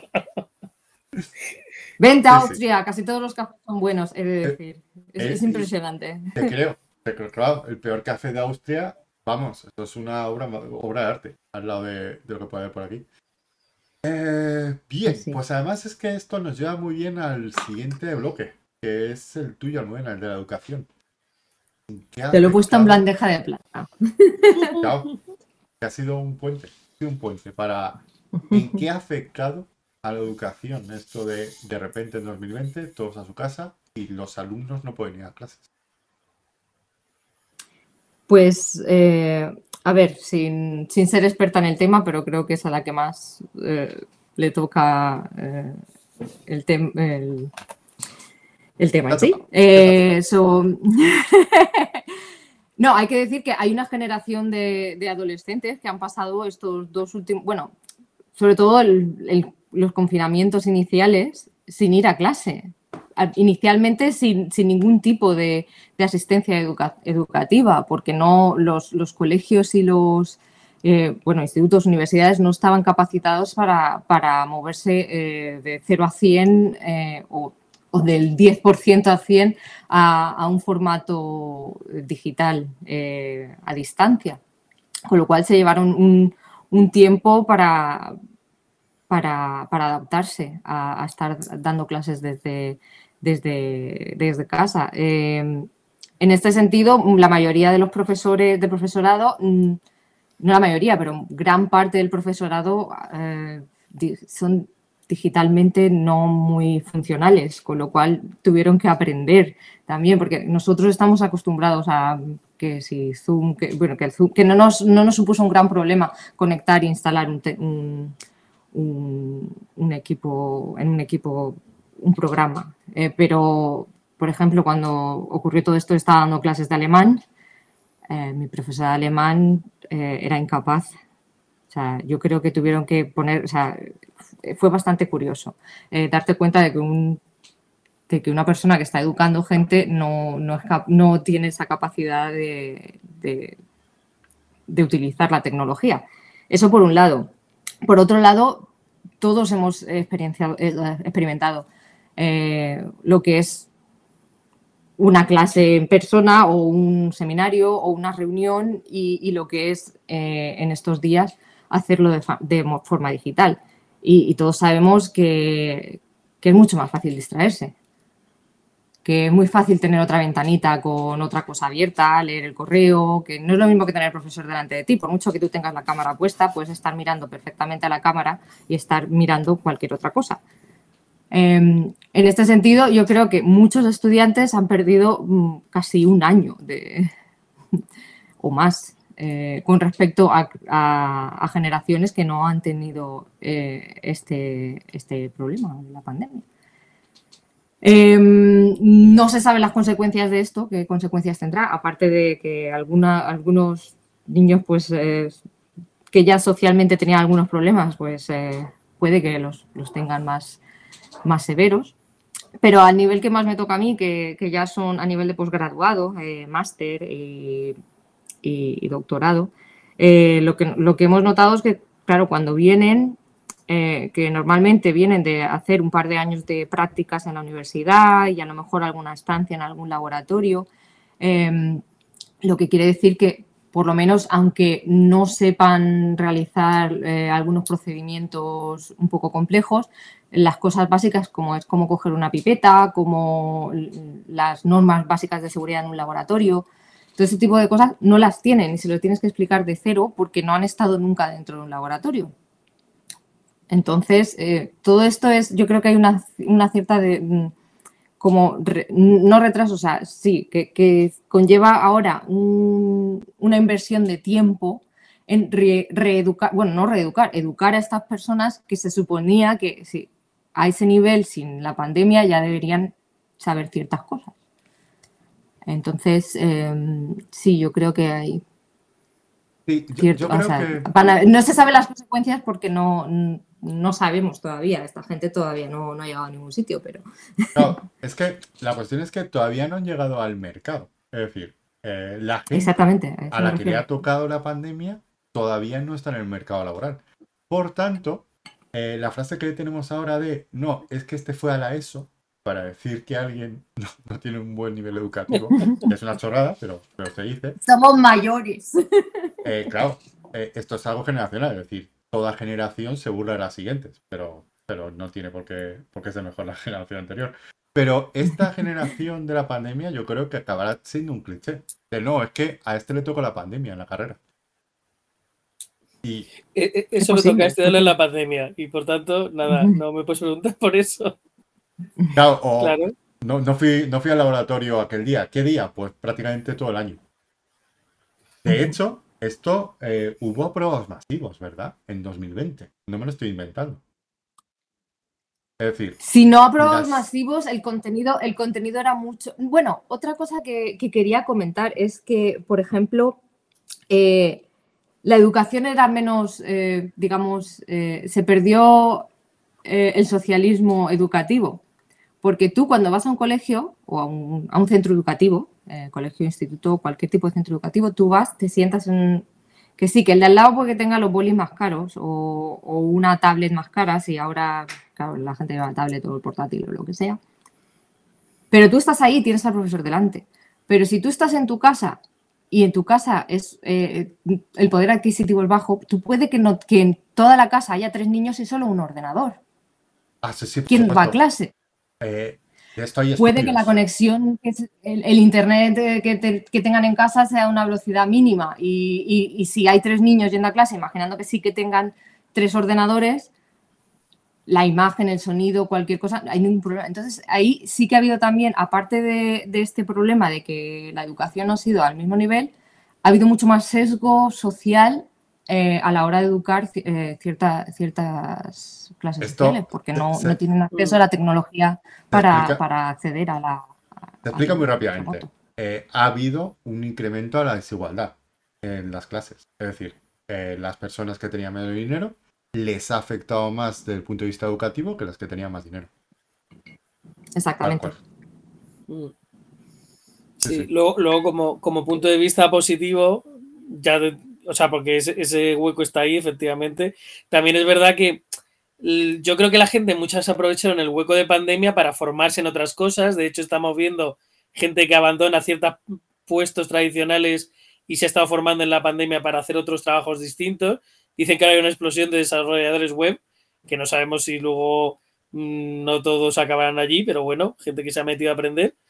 Vente a Austria, casi todos los cafés son buenos, he de decir. Es impresionante. Te creo, claro, el peor café de Austria, vamos, esto es una obra de arte al lado de lo que puede haber por aquí. Bien, pues además es que esto nos lleva muy bien al siguiente bloque, que es el tuyo, Almudena, el de la educación. Te lo he puesto en bandeja de plata. Claro, que ha sido un puente para ¿en qué ha afectado a la educación esto de repente en 2020 todos a su casa y los alumnos no pueden ir a clases? Pues, a ver, sin ser experta en el tema, pero creo que es a la que más le toca el tema en sí. No, hay que decir que hay una generación de adolescentes que han pasado estos dos últimos, bueno, sobre todo los confinamientos iniciales sin ir a clase. Inicialmente sin ningún tipo de asistencia educativa, porque no los colegios y los institutos, universidades no estaban capacitados para moverse de 0 a 100 o del 10% a 100 a un formato digital a distancia. Con lo cual se llevaron un tiempo para adaptarse a estar dando clases desde casa. En este sentido, la mayoría de los profesores del profesorado, no la mayoría, pero gran parte del profesorado son digitalmente no muy funcionales, con lo cual tuvieron que aprender también, porque nosotros estamos acostumbrados a que si Zoom, que el Zoom, que no nos supuso un gran problema conectar e instalar un equipo, un programa. Pero, por ejemplo, cuando ocurrió todo esto, estaba dando clases de alemán. Mi profesora de alemán era incapaz. O sea, yo creo que tuvieron que poner, o sea, fue bastante curioso darte cuenta de que una persona que está educando gente no tiene esa capacidad de utilizar la tecnología. Eso por un lado. Por otro lado, todos hemos experimentado lo que es una clase en persona o un seminario o una reunión y lo que es en estos días hacerlo de forma digital. Y todos sabemos que es mucho más fácil distraerse. que es muy fácil tener otra ventanita con otra cosa abierta, leer el correo, que no es lo mismo que tener el profesor delante de ti. Por mucho que tú tengas la cámara puesta, puedes estar mirando perfectamente a la cámara y estar mirando cualquier otra cosa. En este sentido, yo creo que muchos estudiantes han perdido casi un año o más con respecto a generaciones que no han tenido este problema, la pandemia. No se saben las consecuencias de esto, qué consecuencias tendrá, aparte de que algunos niños pues que ya socialmente tenían algunos problemas, pues puede que los tengan más severos. Pero al nivel que más me toca a mí, que ya son a nivel de posgraduado, máster y doctorado, lo que hemos notado es que, claro, cuando vienen, que normalmente vienen de hacer un par de años de prácticas en la universidad y a lo mejor alguna estancia en algún laboratorio, lo que quiere decir que, por lo menos, aunque no sepan realizar algunos procedimientos un poco complejos, las cosas básicas como es cómo coger una pipeta, como las normas básicas de seguridad en un laboratorio, todo ese tipo de cosas no las tienen y se lo tienes que explicar de cero porque no han estado nunca dentro de un laboratorio. Entonces, todo esto es, yo creo que hay una cierta como no retraso, o sea, sí, que conlleva ahora una inversión de tiempo en reeducar, bueno, no reeducar, educar a estas personas que se suponía que sí, a ese nivel, sin la pandemia, ya deberían saber ciertas cosas. Entonces, sí, yo creo que hay Sí, cierto, yo o creo sea, que no se saben las consecuencias porque no sabemos todavía, esta gente todavía no ha llegado a ningún sitio, pero... no, es que la cuestión es que todavía no han llegado al mercado. Es decir, la gente Exactamente, a a eso me la que le refiero. ha tocado la pandemia todavía no está en el mercado laboral. Por tanto, la frase que tenemos ahora de no, es que este fue a la ESO para decir que alguien no tiene un buen nivel educativo, es una chorrada, pero se dice. Somos mayores. Claro, esto es algo generacional, es decir, toda generación se burla de las siguientes, pero no tiene por qué ser mejor la generación anterior. Pero esta generación de la pandemia yo creo que acabará siendo un cliché. De no, es que a este le tocó la pandemia en la carrera. Y Es Eso me toca posible, es estudiarlo en la posible. pandemia y por tanto, nada, no me puedes preguntar por eso. claro, o Claro. no fui al laboratorio aquel día. ¿Qué día? Pues prácticamente todo el año. De hecho, esto hubo pruebas masivos, ¿verdad? En 2020. No me lo estoy inventando. Es decir, Si no aprobamos las... masivos, el contenido era mucho. Bueno, otra cosa que quería comentar es que, por ejemplo, la educación era menos, digamos, se perdió el socialismo educativo. Porque tú cuando vas a un colegio o a un centro educativo, colegio, instituto, cualquier tipo de centro educativo, tú vas, te sientas en... Que sí, que el de al lado puede que tenga los bolis más caros o una tablet más cara, si ahora, claro, la gente lleva la tablet o el portátil o lo que sea. Pero tú estás ahí y tienes al profesor delante. Pero si tú estás en tu casa y en tu casa es el poder adquisitivo es bajo, tú puede que en toda la casa haya 3 niños y solo un ordenador. Ah, sí, sí, por ¿Quién va a supuesto. clase? De esto hay Puede que la estudios. conexión, que es el internet que tengan en casa sea una velocidad mínima y si hay 3 niños yendo a clase, imaginando que sí que tengan 3 ordenadores, la imagen, el sonido, cualquier cosa, no hay ningún problema. Entonces, ahí sí que ha habido también, aparte de este problema de que la educación no ha sido al mismo nivel, ha habido mucho más sesgo social a la hora de educar ciertas clases sociales, Esto porque te, no tienen acceso a la tecnología te explica, para acceder te al explica muy rápidamente. remoto. Ha habido un incremento a la desigualdad en las clases. Es decir, las personas que tenían menos dinero les ha afectado más desde el punto de vista educativo que las que tenían más dinero. Tal Exactamente. cual. Mm. Sí, Sí, sí. luego como punto de vista positivo, o sea, porque ese hueco está ahí, efectivamente. También es verdad que yo creo que la gente, muchas aprovecharon el hueco de pandemia para formarse en otras cosas. De hecho, estamos viendo gente que abandona ciertos puestos tradicionales y se ha estado formando en la pandemia para hacer otros trabajos distintos. Dicen que ahora hay una explosión de desarrolladores web, que no sabemos si luego no todos acabarán allí, pero bueno, gente que se ha metido a aprender.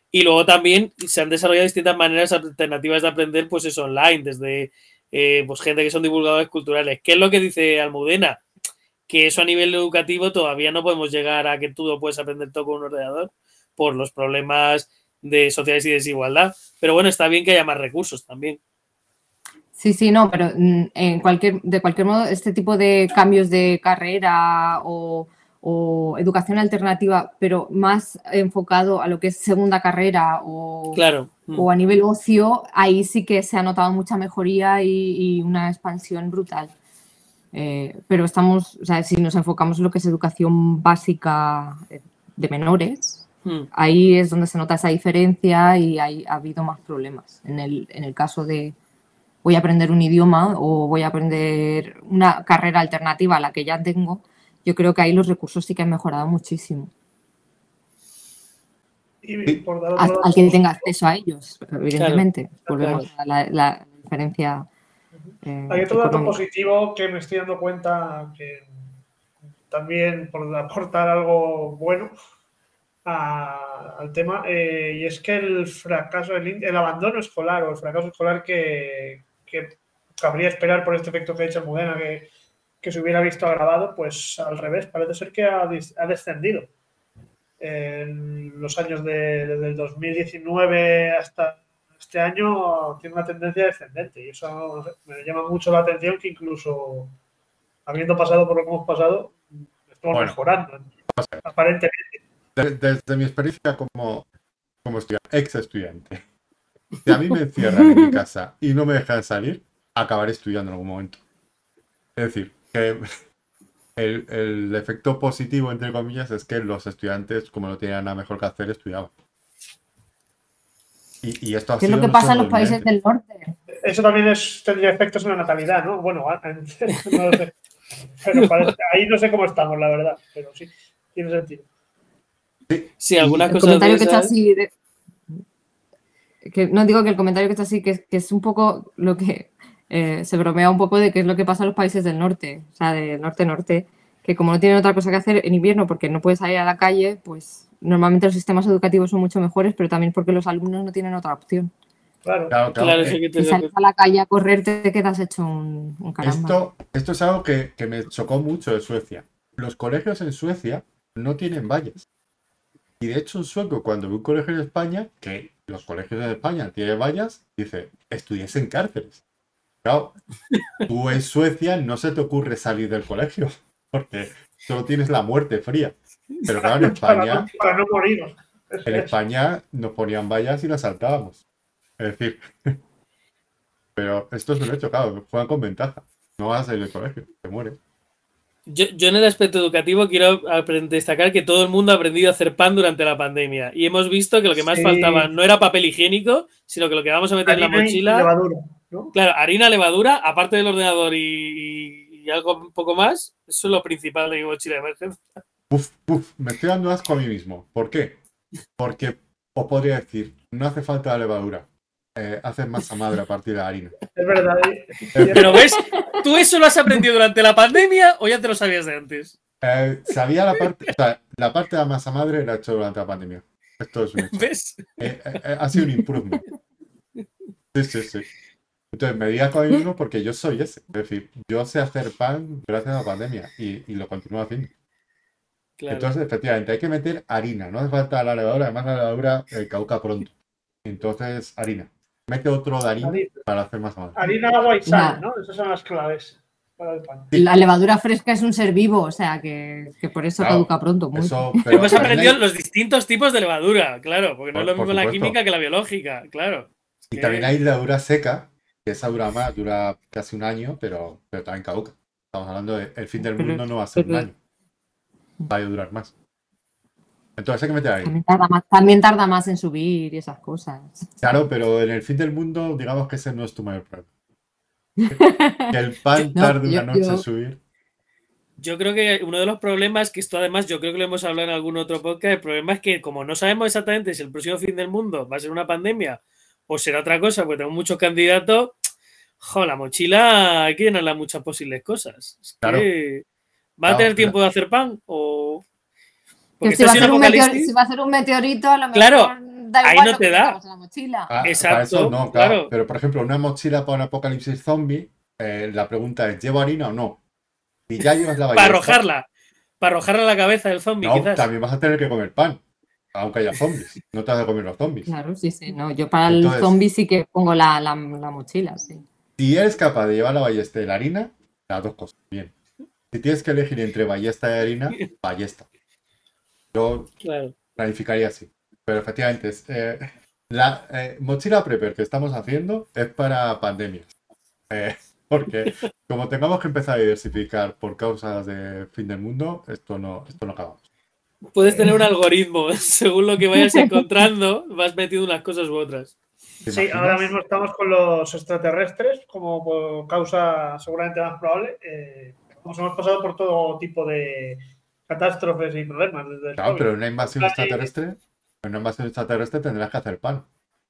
Y luego también se han desarrollado distintas maneras alternativas de aprender, pues eso, online, desde pues gente que son divulgadores culturales. ¿Qué es lo que dice Almudena? Que eso a nivel educativo todavía no podemos llegar a que tú lo puedes aprender todo con un ordenador por los problemas de sociales y desigualdad. Pero bueno, está bien que haya más recursos también. Sí, no, pero de cualquier modo, este tipo de cambios de carrera o educación alternativa, pero más enfocado a lo que es segunda carrera Claro. o a nivel ocio, ahí sí que se ha notado mucha mejoría y una expansión brutal. Pero o sea, si nos enfocamos en lo que es educación básica de menores, ahí es donde se nota esa diferencia y ha habido más problemas. En el caso de voy a aprender un idioma o voy a aprender una carrera alternativa a la que ya tengo, yo creo que ahí los recursos sí que han mejorado muchísimo. Y por dar al dato que tenga acceso a ellos, evidentemente. Claro, volvemos a la diferencia. Hay otro dato económica. positivo que me estoy dando cuenta que también por aportar algo bueno al tema, y es que el fracaso, el abandono escolar o el fracaso escolar que cabría esperar por este efecto que ha dicho Almudena, que se hubiera visto agravado, pues al revés, parece ser que ha descendido. En los años desde el 2019 hasta este año tiene una tendencia descendente y eso no sé, me llama mucho la atención que incluso habiendo pasado por lo que hemos pasado, estamos mejorando, aparentemente. Desde mi experiencia como ex estudiante, si a mí me encierran en mi casa y no me dejan salir, acabaré estudiando en algún momento. Es decir, que el efecto positivo, entre comillas, es que los estudiantes, como no tenían nada mejor que hacer, estudiaban. Y esto ha ¿Qué es sido lo que no pasa en solo los países del norte? Eso también tendría efectos en la natalidad, ¿no? Bueno, no lo sé. Pero ahí no sé cómo estamos, la verdad. Pero sí, tiene sentido. Sí, algunas El cosas comentario de que está esas... así, no digo que el comentario que está así, que es un poco lo que se bromea un poco de qué es lo que pasa en los países del norte, o sea, del norte-norte, que como no tienen otra cosa que hacer en invierno porque no puedes salir a la calle, pues normalmente los sistemas educativos son mucho mejores, pero también porque los alumnos no tienen otra opción. Claro. Claro, sí que te Si sales a la calle a correr, te quedas hecho un caramba. Esto es algo que me chocó mucho de Suecia. Los colegios en Suecia no tienen vallas. Y de hecho, un sueco, cuando ve un colegio en España, que los colegios en España tienen vallas, dice: estudiéis en cárceles. Claro, tú en Suecia no se te ocurre salir del colegio, porque solo tienes la muerte fría. Pero claro, Para no morir. en España nos ponían vallas y las saltábamos. Es decir, pero esto es un hecho, claro, juegan con ventaja. No vas a salir del colegio, te mueres. Yo en el aspecto educativo quiero destacar que todo el mundo ha aprendido a hacer pan durante la pandemia y hemos visto que lo que más faltaba no era papel higiénico, sino que lo que vamos a meter en la mochila... levadura, ¿no? Claro, harina, levadura, aparte del ordenador y algo un poco más, eso es lo principal de mi mochila de emergencia. Me estoy dando asco a mí mismo. ¿Por qué? Porque os podría decir, no hace falta la levadura. Haces masa madre a partir de la harina. Es verdad. Pero ves, ¿tú eso lo has aprendido durante la pandemia o ya te lo sabías de antes? Sabía la parte, o sea, la parte de la masa madre la he hecho durante la pandemia. Esto es un hecho. ¿Ves? Ha sido un improvement. Sí. Entonces me di asco a mí mismo porque yo soy ese. Es decir, yo sé hacer pan gracias a la pandemia y lo continúo haciendo. Claro. Entonces, efectivamente, hay que meter harina. No hace falta la levadura. Además, la levadura caduca pronto. Entonces, harina. Mete otro de harina para hacer más madre. Harina, agua y sal, ¿no? Esas son las claves para el pan. La levadura fresca es un ser vivo, o sea que por eso caduca pronto. Hemos aprendido los distintos tipos de levadura, claro, porque no es lo mismo la química que la biológica, claro. Y también hay levadura seca, que esa dura más, dura casi un año, pero también caduca. Estamos hablando de el fin del mundo no va a ser un año. Va a durar más. Entonces hay que meter ahí. También tarda más en subir y esas cosas. Claro, pero en el fin del mundo, digamos que ese no es tu mayor problema. Que el pan tarde una noche en subir. Yo creo que uno de los problemas, que esto además yo creo que lo hemos hablado en algún otro podcast, el problema es que como no sabemos exactamente si el próximo fin del mundo va a ser una pandemia o será otra cosa, porque tenemos muchos candidatos, la mochila hay que llenarla muchas posibles cosas. Es que, ¿va a tener tiempo de hacer pan? O... Que si va a ser un meteorito, a lo mejor... Claro, da Ahí igual no lo te que da. tengamos en la mochila. Para Exacto, eso no, claro. claro. Pero, por ejemplo, una mochila para un apocalipsis zombie, la pregunta es, ¿llevo harina o no? Si ya llevas la ballesta, Para arrojarla a la cabeza del zombie, no, quizás. también vas a tener que comer pan, aunque haya zombies. No te vas a comer los zombies. Claro, sí, sí. No, yo para el Entonces, zombie sí que pongo la mochila, sí. si eres capaz de llevar la ballesta y la harina, las dos cosas, bien. Si tienes que elegir entre ballesta y harina, ballesta. Yo Claro. planificaría así. Pero efectivamente, la mochila prepper que estamos haciendo es para pandemias. Porque como tengamos que empezar a diversificar por causas de fin del mundo, esto no acaba. Puedes tener un algoritmo. Según lo que vayas encontrando, vas metiendo unas cosas u otras. ¿Te Sí, ahora imaginas? mismo estamos con los extraterrestres como por causa seguramente más probable. Nos hemos pasado por todo tipo de catástrofes y problemas desde el Claro, COVID. pero en una invasión extraterrestre tendrás que hacer pan.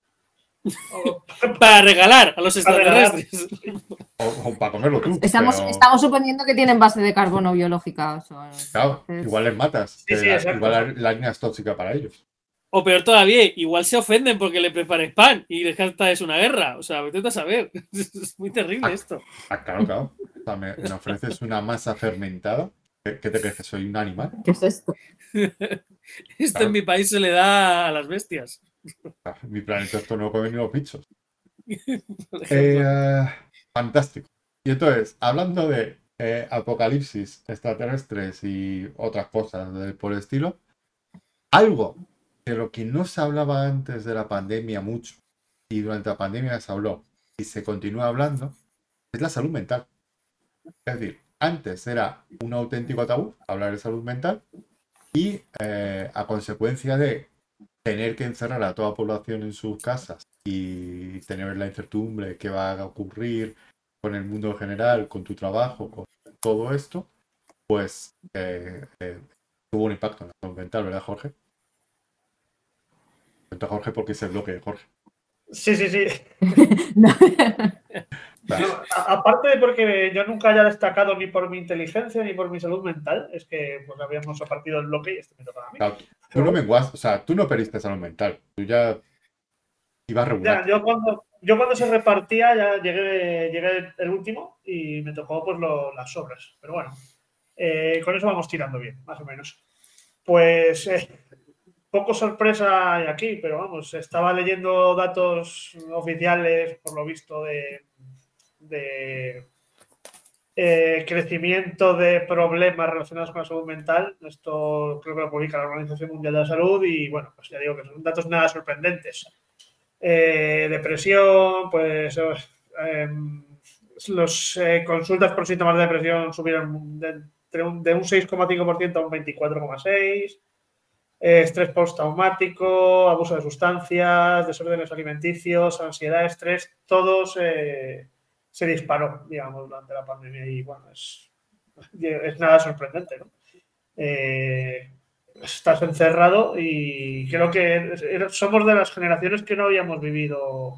Para regalar a los Para regalar. extraterrestres. O para comerlo tú. Estamos, Pero, estamos suponiendo que tienen base de carbono biológica. claro, Entonces, igual les matas. Sí, sí, exacto. Igual la harina es tóxica para ellos. O peor todavía, igual se ofenden porque le prepares pan y les canta es una guerra. O sea, intenta saber. Es muy terrible esto. Claro, claro. O sea, me ofreces una masa fermentada. ¿Qué te crees que soy un animal? ¿qué es esto? Esto en Claro, mi país se le da a las bestias, mi planeta esto no come ni los bichos. por ejemplo. Fantástico. Y entonces, hablando de apocalipsis extraterrestres y otras cosas por el estilo, algo de lo que no se hablaba antes de la pandemia mucho y durante la pandemia se habló y se continúa hablando es la salud mental. Es decir, antes era un auténtico tabú hablar de salud mental y a consecuencia de tener que encerrar a toda la población en sus casas y tener la incertidumbre de qué va a ocurrir con el mundo en general, con tu trabajo, con todo esto, pues tuvo un impacto en la salud mental, ¿verdad, Jorge? Cuento a Jorge porque es el bloque de Jorge. Sí, sí, sí. No. No, aparte de porque yo nunca haya destacado ni por mi inteligencia ni por mi salud mental, es que pues habíamos partido el bloque y este me toca a mí. Claro, tú Pero no bueno, menguaste, o sea, tú no perdiste salud mental, tú ya ibas regular. ya, yo cuando se repartía ya llegué el último y me tocó pues las sobras. Pero bueno, con eso vamos tirando bien, más o menos. Pues poco sorpresa hay aquí, pero vamos, estaba leyendo datos oficiales, por lo visto, de crecimiento de problemas relacionados con la salud mental. Esto creo que lo publica la Organización Mundial de la Salud y bueno, pues ya digo que son datos nada sorprendentes. Depresión, pues los consultas por síntomas de depresión subieron de un 6,5% a un 24,6%. Estrés postraumático, abuso de sustancias, desórdenes alimenticios, ansiedad, estrés, todos se disparó, digamos, durante la pandemia y bueno, es nada sorprendente, ¿no? Estás encerrado y creo que somos de las generaciones que no habíamos vivido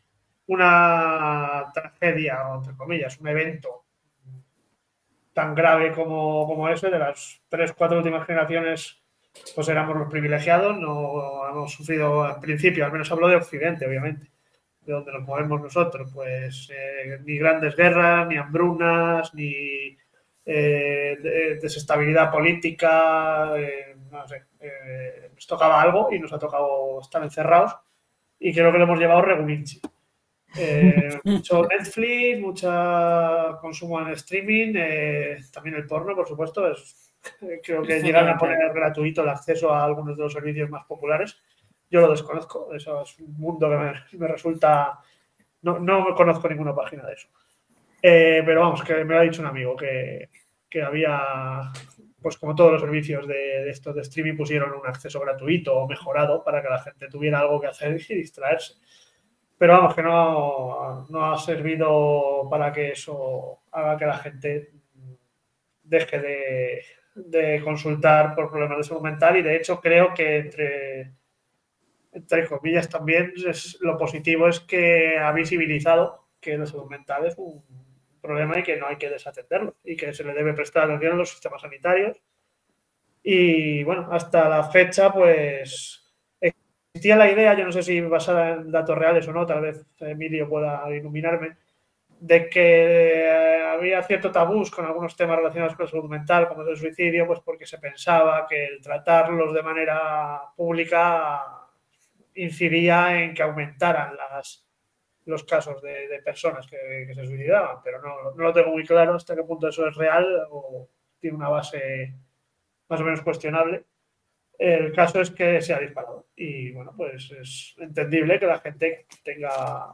una tragedia, o entre comillas, un evento tan grave como ese, de las 3, 4 últimas generaciones, pues éramos los privilegiados, no hemos sufrido al principio, al menos hablo de Occidente, obviamente, de donde nos movemos nosotros, pues ni grandes guerras, ni hambrunas, ni desestabilidad política, no sé, nos tocaba algo y nos ha tocado estar encerrados y creo que lo hemos llevado regulinchi. Mucho Netflix, mucho consumo en streaming, también el porno, por supuesto. Creo que Es llegan a fundamental. poner gratuito el acceso a algunos de los servicios más populares. Yo lo desconozco, eso es un mundo que me resulta. No conozco ninguna página de eso. Pero vamos, que me lo ha dicho un amigo que había, pues como todos los servicios de estos de streaming, pusieron un acceso gratuito o mejorado para que la gente tuviera algo que hacer y distraerse. Pero vamos, que no ha servido para que eso haga que la gente deje de consultar por problemas de salud mental y de hecho creo que entre comillas también lo positivo es que ha visibilizado que la salud mental es un problema y que no hay que desatenderlo y que se le debe prestar atención a los sistemas sanitarios y bueno, hasta la fecha pues existía la idea, yo no sé si basada en datos reales o no, tal vez Emilio pueda iluminarme, de que había cierto tabús con algunos temas relacionados con la salud mental, como el suicidio, pues porque se pensaba que el tratarlos de manera pública incidiría en que aumentaran los casos de personas que se suicidaban, pero no lo tengo muy claro hasta qué punto eso es real o tiene una base más o menos cuestionable. El caso es que se ha disparado y bueno, pues es entendible que la gente tenga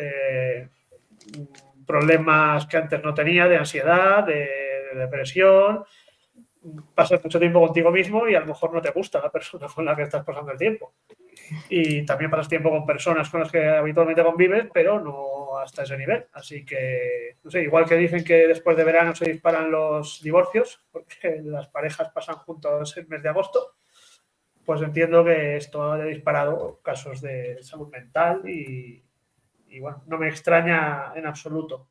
problemas que antes no tenía, de ansiedad, de depresión, pasas mucho tiempo contigo mismo y a lo mejor no te gusta la persona con la que estás pasando el tiempo. Y también pasas tiempo con personas con las que habitualmente convives, pero no hasta ese nivel. Así que, no sé, igual que dicen que después de verano se disparan los divorcios, porque las parejas pasan juntos el mes de agosto, pues entiendo que esto ha disparado casos de salud mental y bueno, no me extraña en absoluto.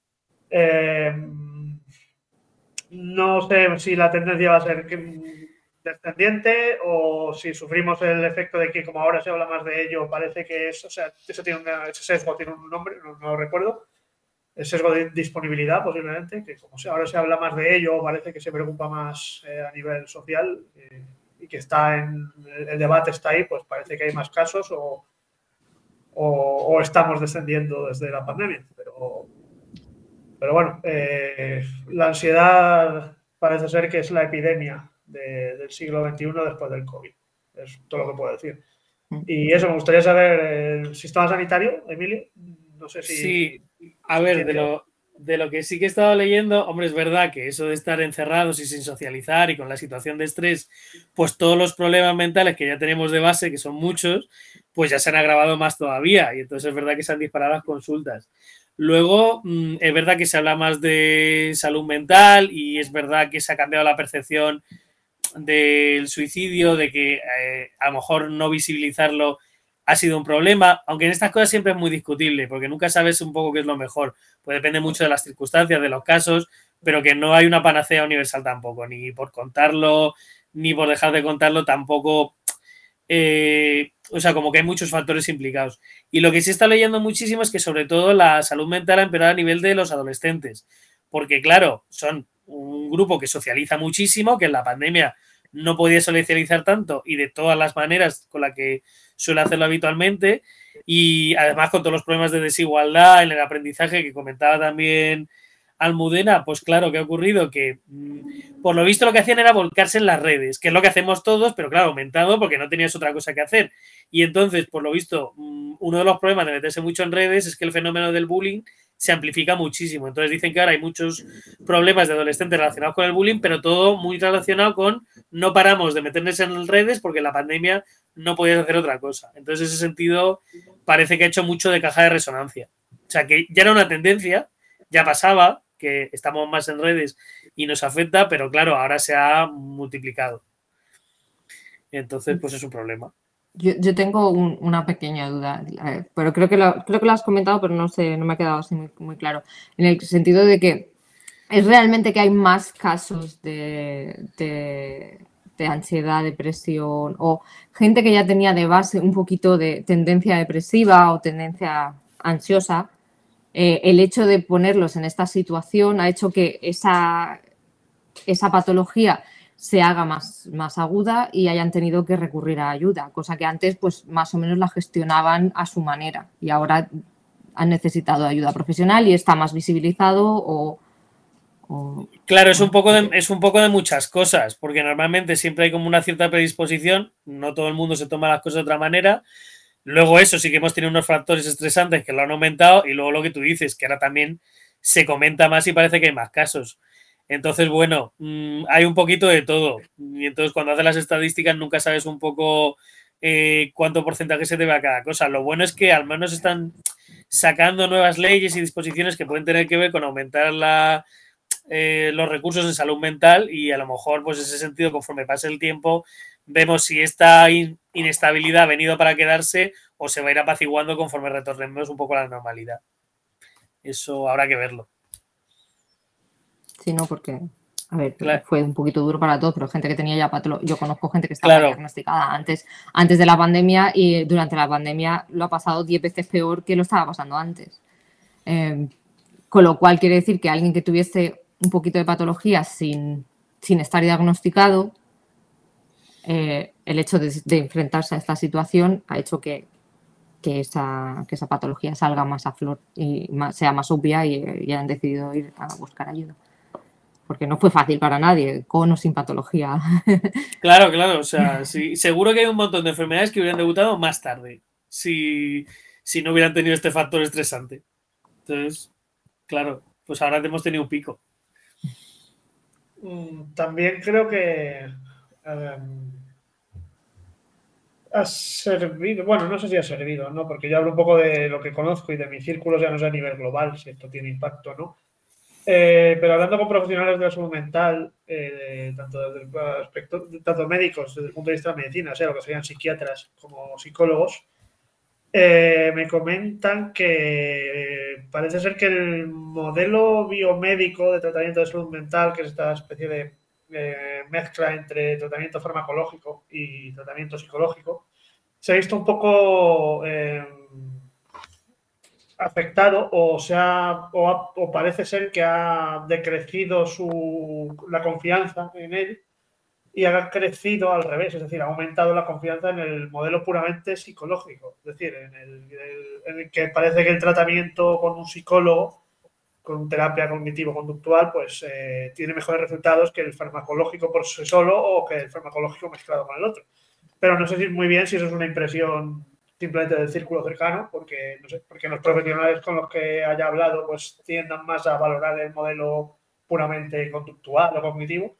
No sé si la tendencia va a ser descendiente o si sufrimos el efecto de que como ahora se habla más de ello, parece que es, o sea, eso tiene ese sesgo tiene un nombre, no lo recuerdo, el sesgo de disponibilidad posiblemente, que como ahora se habla más de ello, parece que se preocupa más a nivel social y que está en el debate está ahí, pues parece que hay más casos o estamos descendiendo desde la pandemia, pero bueno, la ansiedad parece ser que es la epidemia del siglo XXI después del COVID. Es todo lo que puedo decir. Y eso, me gustaría saber el sistema sanitario, Emilio. No sé Sí, a si ver, tiene... de lo que sí que he estado leyendo, hombre, es verdad que eso de estar encerrados y sin socializar y con la situación de estrés, pues todos los problemas mentales que ya tenemos de base, que son muchos, pues ya se han agravado más todavía. Y entonces es verdad que se han disparado las consultas. Luego, es verdad que se habla más de salud mental y es verdad que se ha cambiado la percepción del suicidio, de que a lo mejor no visibilizarlo ha sido un problema, aunque en estas cosas siempre es muy discutible, porque nunca sabes un poco qué es lo mejor, pues depende mucho de las circunstancias, de los casos, pero que no hay una panacea universal tampoco, ni por contarlo, ni por dejar de contarlo tampoco, o sea, como que hay muchos factores implicados. Y lo que sí está leyendo muchísimo es que sobre todo la salud mental ha empeorado a nivel de los adolescentes, porque claro, son un grupo que socializa muchísimo, que en la pandemia no podía socializar tanto y de todas las maneras con la que suele hacerlo habitualmente, y además con todos los problemas de desigualdad en el aprendizaje que comentaba también Almudena, pues claro, ¿qué ha ocurrido? Que por lo visto lo que hacían era volcarse en las redes, que es lo que hacemos todos, pero claro, aumentado porque no tenías otra cosa que hacer. Y entonces, por lo visto, uno de los problemas de meterse mucho en redes es que el fenómeno del bullying se amplifica muchísimo. Entonces dicen que ahora hay muchos problemas de adolescentes relacionados con el bullying, pero todo muy relacionado con no paramos de meternos en redes porque en la pandemia no podías hacer otra cosa. Entonces, en ese sentido, parece que ha hecho mucho de caja de resonancia. O sea, que ya era una tendencia, ya pasaba, que estamos más en redes y nos afecta, pero claro, ahora se ha multiplicado. Entonces, pues es un problema. Yo tengo una pequeña duda, pero creo que lo has comentado, pero no sé, no me ha quedado así muy claro. En el sentido de que es realmente que hay más casos de ansiedad, depresión o gente que ya tenía de base un poquito de tendencia depresiva o tendencia ansiosa. El hecho de ponerlos en esta situación ha hecho que esa patología se haga más aguda y hayan tenido que recurrir a ayuda, cosa que antes pues más o menos la gestionaban a su manera y ahora han necesitado ayuda profesional y está más visibilizado Claro, es un poco de muchas cosas, porque normalmente siempre hay como una cierta predisposición, no todo el mundo se toma las cosas de otra manera. Luego eso sí que hemos tenido unos factores estresantes que lo han aumentado y luego lo que tú dices, que ahora también se comenta más y parece que hay más casos. Entonces, bueno, hay un poquito de todo. Y entonces cuando haces las estadísticas nunca sabes un poco cuánto porcentaje se debe a cada cosa. Lo bueno es que al menos están sacando nuevas leyes y disposiciones que pueden tener que ver con aumentar los recursos de salud mental y a lo mejor, pues en ese sentido, conforme pase el tiempo, vemos si esta inestabilidad ha venido para quedarse o se va a ir apaciguando conforme retornemos un poco a la normalidad. Eso habrá que verlo. Sí, no, porque A ver, Claro. fue un poquito duro para todos, pero gente que tenía ya patología. Yo conozco gente que estaba Claro. diagnosticada antes de la pandemia y durante la pandemia lo ha pasado 10 veces peor que lo estaba pasando antes. Con lo cual quiere decir que alguien que tuviese un poquito de patología sin estar diagnosticado, el hecho de enfrentarse a esta situación ha hecho que esa patología salga más a flor y sea más obvia y hayan decidido ir a buscar ayuda. Porque no fue fácil para nadie, con o sin patología. Claro, claro, o sea, sí, seguro que hay un montón de enfermedades que hubieran debutado más tarde si no hubieran tenido este factor estresante. Entonces, claro, pues ahora hemos tenido un pico. También creo que ha servido, bueno, no sé si ha servido, ¿no? Porque yo hablo un poco de lo que conozco y de mis círculos, ya no sé a nivel global si esto tiene impacto o no. Pero hablando con profesionales de la salud mental, tanto desde el aspecto, tanto médicos desde el punto de vista de la medicina, sea lo que sean psiquiatras como psicólogos, me comentan que parece ser que el modelo biomédico de tratamiento de salud mental, que es esta especie de mezcla entre tratamiento farmacológico y tratamiento psicológico, se ha visto un poco afectado o parece ser que ha decrecido la confianza en él y ha crecido al revés, es decir, ha aumentado la confianza en el modelo puramente psicológico, es decir, en el que parece que el tratamiento con un psicólogo, con terapia cognitivo-conductual, pues tiene mejores resultados que el farmacológico por sí solo o que el farmacológico mezclado con el otro. Pero no sé si muy bien si eso es una impresión simplemente del círculo cercano, porque no sé, porque los profesionales con los que haya hablado pues tiendan más a valorar el modelo puramente conductual o cognitivo,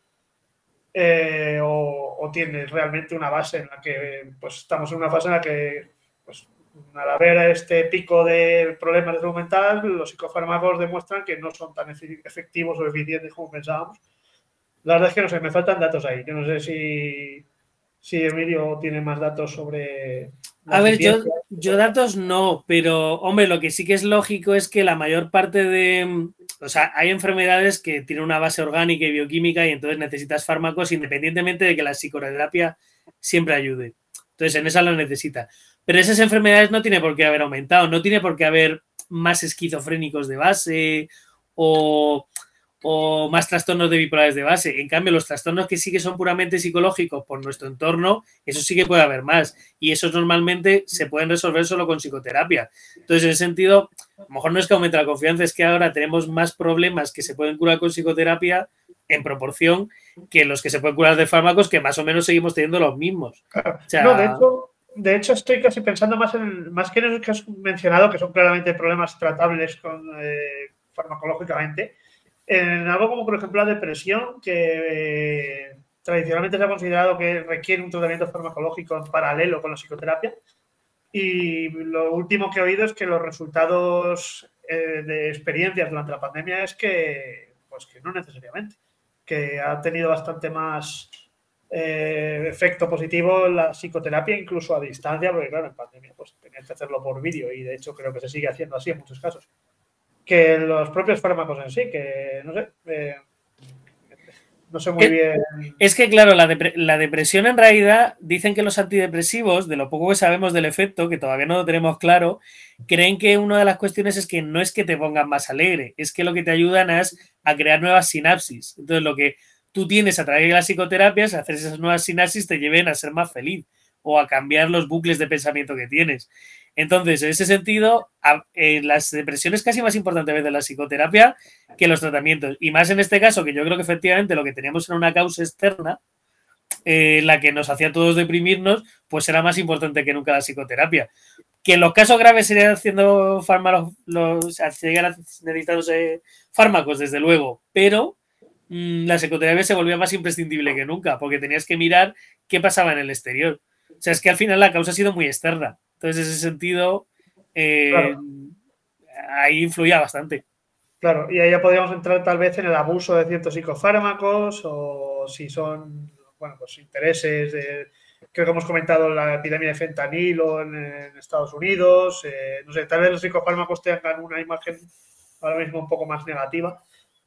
o tiene realmente una base en la que pues estamos en una fase en la que pues, al haber este pico de problemas de salud mental, los psicofármacos demuestran que no son tan efectivos o eficientes como pensábamos. La verdad es que no sé, me faltan datos ahí. Yo no sé si Emilio tiene más datos sobre la A ver, eficiencia. yo datos no, pero hombre, lo que sí que es lógico es que la mayor parte de... O sea, hay enfermedades que tienen una base orgánica y bioquímica y entonces necesitas fármacos independientemente de que la psicoterapia siempre ayude. Entonces, en esa lo necesita. Pero esas enfermedades no tiene por qué haber aumentado, no tiene por qué haber más esquizofrénicos de base o más trastornos de bipolares de base. En cambio, los trastornos que sí que son puramente psicológicos por nuestro entorno, eso sí que puede haber más. Y esos normalmente se pueden resolver solo con psicoterapia. Entonces, en ese sentido, a lo mejor no es que aumente la confianza, es que ahora tenemos más problemas que se pueden curar con psicoterapia en proporción que los que se pueden curar de fármacos, que más o menos seguimos teniendo los mismos. Claro. O No, sea, de hecho estoy casi pensando más que en esos que has mencionado, que son claramente problemas tratables farmacológicamente, en algo como, por ejemplo, la depresión, que tradicionalmente se ha considerado que requiere un tratamiento farmacológico en paralelo con la psicoterapia. Y lo último que he oído es que los resultados de experiencias durante la pandemia es pues que no necesariamente, que ha tenido bastante más efecto positivo la psicoterapia, incluso a distancia, porque claro, en pandemia pues tenías que hacerlo por vídeo y de hecho creo que se sigue haciendo así en muchos casos, que los propios fármacos en sí, que no sé, no sé muy bien. es que, claro, la depresión en realidad dicen que los antidepresivos, de lo poco que sabemos del efecto, que todavía no lo tenemos claro, creen que una de las cuestiones es que no es que te pongan más alegre, es que lo que te ayudan es a crear nuevas sinapsis. Entonces, lo que tú tienes a través de las psicoterapias, hacer esas nuevas sinapsis te lleven a ser más feliz o a cambiar los bucles de pensamiento que tienes. Entonces, en ese sentido, las depresiones es casi más importante a veces la psicoterapia que los tratamientos. Y más en este caso, que yo creo que efectivamente lo que teníamos era una causa externa, la que nos hacía a todos deprimirnos, pues era más importante que nunca la psicoterapia. Que en los casos graves serían haciendo fármacos, seguían necesitándose fármacos, desde luego, pero la psicoterapia se volvía más imprescindible que nunca, porque tenías que mirar qué pasaba en el exterior. O sea, es que al final la causa ha sido muy externa. Entonces, en ese sentido, Claro, ahí influía bastante. claro, y ahí ya podríamos entrar tal vez en el abuso de ciertos psicofármacos o si son, bueno, pues intereses creo que hemos comentado la epidemia de fentanilo en Estados Unidos, no sé, tal vez los psicofármacos tengan una imagen ahora mismo un poco más negativa,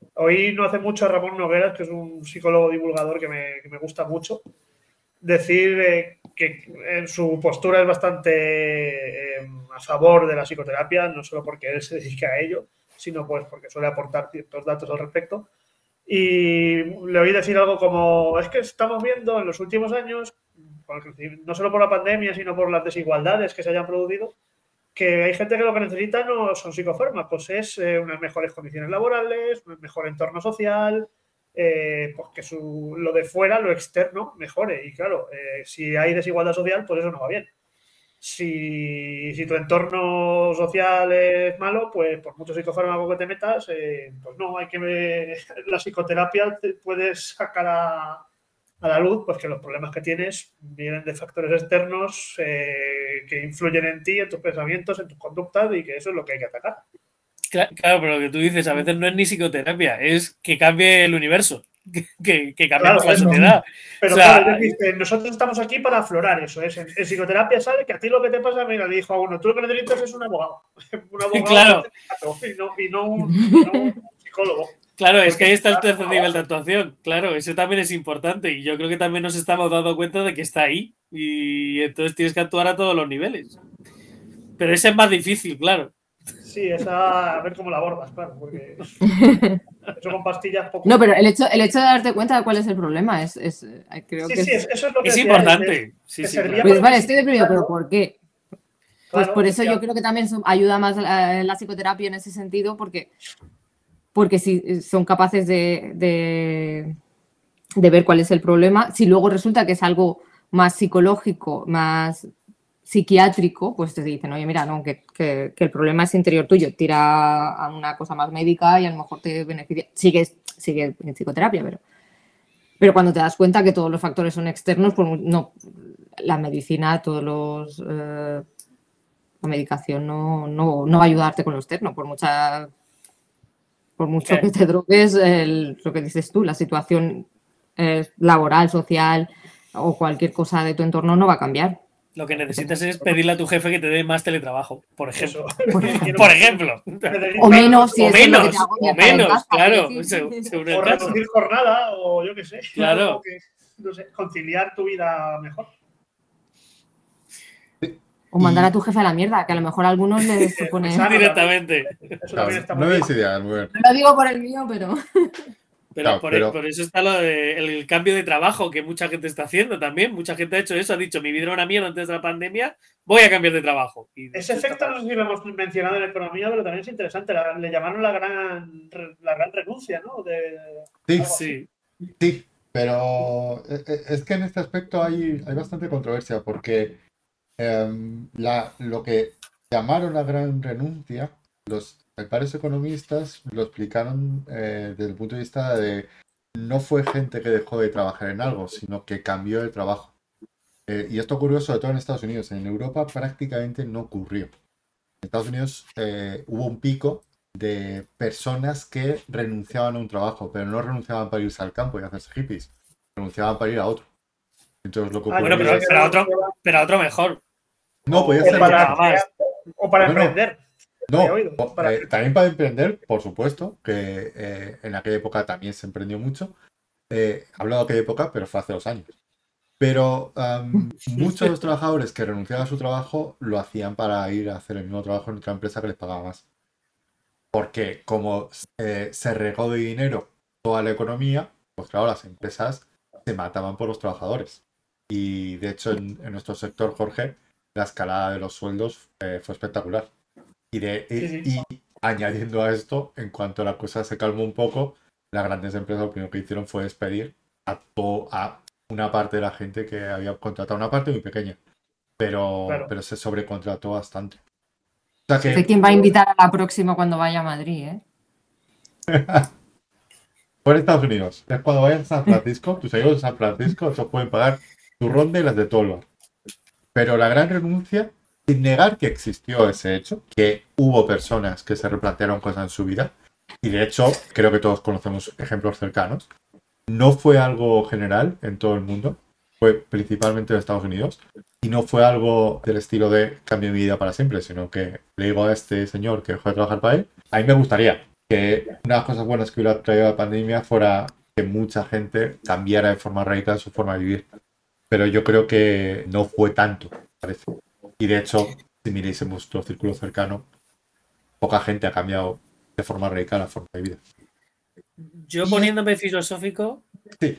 Oí no hace mucho a Ramón Nogueras, que es un psicólogo divulgador que me gusta mucho, decir que en su postura es bastante a favor de la psicoterapia, no solo porque él se dedica a ello, sino pues porque suele aportar ciertos datos al respecto. Y le oí decir algo como, es que estamos viendo en los últimos años, no solo por la pandemia, sino por las desigualdades que se hayan producido, que hay gente que lo que necesita no son psicofármacos, es unas mejores condiciones laborales, un mejor entorno social, pues que lo de fuera, lo externo, mejore. Y claro, si hay desigualdad social, pues eso no va bien. Si tu entorno social es malo, pues por mucho psicofármaco que te metas, pues no, hay que ver, la psicoterapia te puedes sacar a la luz, pues que los problemas que tienes vienen de factores externos que influyen en ti, en tus pensamientos, en tus conductas y que eso es lo que hay que atacar. Claro, pero lo que tú dices a veces no es ni psicoterapia, es que cambie el universo, que cambiemos Claro, la eso. sociedad. O Pero claro, sea, nosotros estamos aquí para aflorar eso. En psicoterapia sabe que a ti lo que te pasa, mira, le dijo a uno, tú lo que necesitas es un abogado. Un abogado claro, y no un psicólogo. claro, es que Porque ahí está el está tercer a nivel de base. actuación. Claro, eso también es importante y yo creo que también nos estamos dando cuenta de que está ahí y entonces tienes que actuar a todos los niveles. Pero ese es más difícil, claro. Sí, esa a ver cómo la abordas, claro, porque eso con pastillas No, poco. pero el hecho de darte cuenta de cuál es el problema creo Sí, que sí, es. eso es lo que Es decía él. importante, sí, Te sí, servía claro. Pues para vale, estoy deprimido, pero visibilizarlo. ¿por qué? Pues por Claro, eso yo creo que también ayuda más la psicoterapia en ese sentido, porque si son capaces de ver cuál es el problema, si luego resulta que es algo más psicológico, más psiquiátrico, pues te dicen, oye, mira, no, que el problema es interior tuyo, tira a una cosa más médica y a lo mejor te beneficia. Sigue en psicoterapia, pero cuando te das cuenta que todos los factores son externos, pues no, la medicina, la medicación no va a ayudarte con lo externo, por mucho que te drogues, lo que dices tú, la situación laboral, social o cualquier cosa de tu entorno no va a cambiar. Lo que necesitas es pedirle a tu jefe que te dé más teletrabajo, por eso. ejemplo. Por ejemplo. Por ejemplo. Me O dedico menos si O eso es lo que te menos, agobia o estar en menos, casa, quiero claro, decir. según el O caso. reducir jornada, o yo qué sé, algo Claro. que, no sé, conciliar tu vida mejor. O mandar a Y tu jefe a la mierda, que a lo mejor a algunos les supone. Es sano también. Directamente. Eso también claro, está no muy bien. es ideal, muy bien. No lo digo por el mío, pero. Pero Claro, pero por eso está el cambio de trabajo que mucha gente está haciendo también. Mucha gente ha hecho eso, ha dicho, mi vida era una mierda antes de la pandemia, voy a cambiar de trabajo. Y de Ese hecho está efecto no sé si lo hemos mencionado en economía, pero también es interesante. Le llamaron la gran renuncia, ¿no? sí, Algo así. Sí. sí, pero es que en este aspecto hay bastante controversia porque lo que llamaron la gran renuncia, los varios economistas lo explicaron desde el punto de vista de no fue gente que dejó de trabajar en algo, sino que cambió de trabajo. Y esto ocurrió sobre todo en Estados Unidos. En Europa prácticamente no ocurrió. En Estados Unidos hubo un pico de personas que renunciaban a un trabajo, pero no renunciaban para irse al campo y hacerse hippies, renunciaban para ir a otro. Entonces lo que Ah, yo Bueno, ocurría pensé que es, renunciaba pero a otro mejor. no, podía o ser Que para paga otro. más. crear, o para No, no, emprender. Había no. oído. Para También para emprender, por supuesto, que en aquella época también se emprendió mucho. Hablo de aquella época, pero fue hace 2 años. Pero muchos de los trabajadores que renunciaban a su trabajo lo hacían para ir a hacer el mismo trabajo en otra empresa que les pagaba más. Porque como se regó de dinero toda la economía, pues claro, las empresas se mataban por los trabajadores. Y de hecho en nuestro sector, Jorge, la escalada de los sueldos fue espectacular. sí, sí. Y añadiendo a esto, en cuanto la cosa se calmó un poco, las grandes empresas lo primero que hicieron fue despedir a una parte de la gente que había contratado, una parte muy pequeña, Claro. pero se sobrecontrató bastante. O sea Sí. Sé que quién va a invitar a la próxima cuando vaya a Madrid, ¿eh? por Estados Unidos, es cuando vayas a San Francisco, tus amigos de San Francisco, esos pueden pagar tu ronda y las de todo el bar. Pero la gran renuncia, sin negar que existió ese hecho, que hubo personas que se replantearon cosas en su vida, y de hecho creo que todos conocemos ejemplos cercanos, no fue algo general en todo el mundo, fue principalmente en Estados Unidos, y no fue algo del estilo de cambio mi vida para siempre, sino que le digo a este señor que dejó de trabajar para él, a mí me gustaría, que una de las cosas buenas que hubiera traído la pandemia fuera que mucha gente cambiara de forma radical su forma de vivir. Pero yo creo que no fue tanto, parece. Y de hecho, si miréis en vuestro círculo cercano, poca gente ha cambiado de forma radical la forma de vida. Yo Y es, poniéndome filosófico, sí,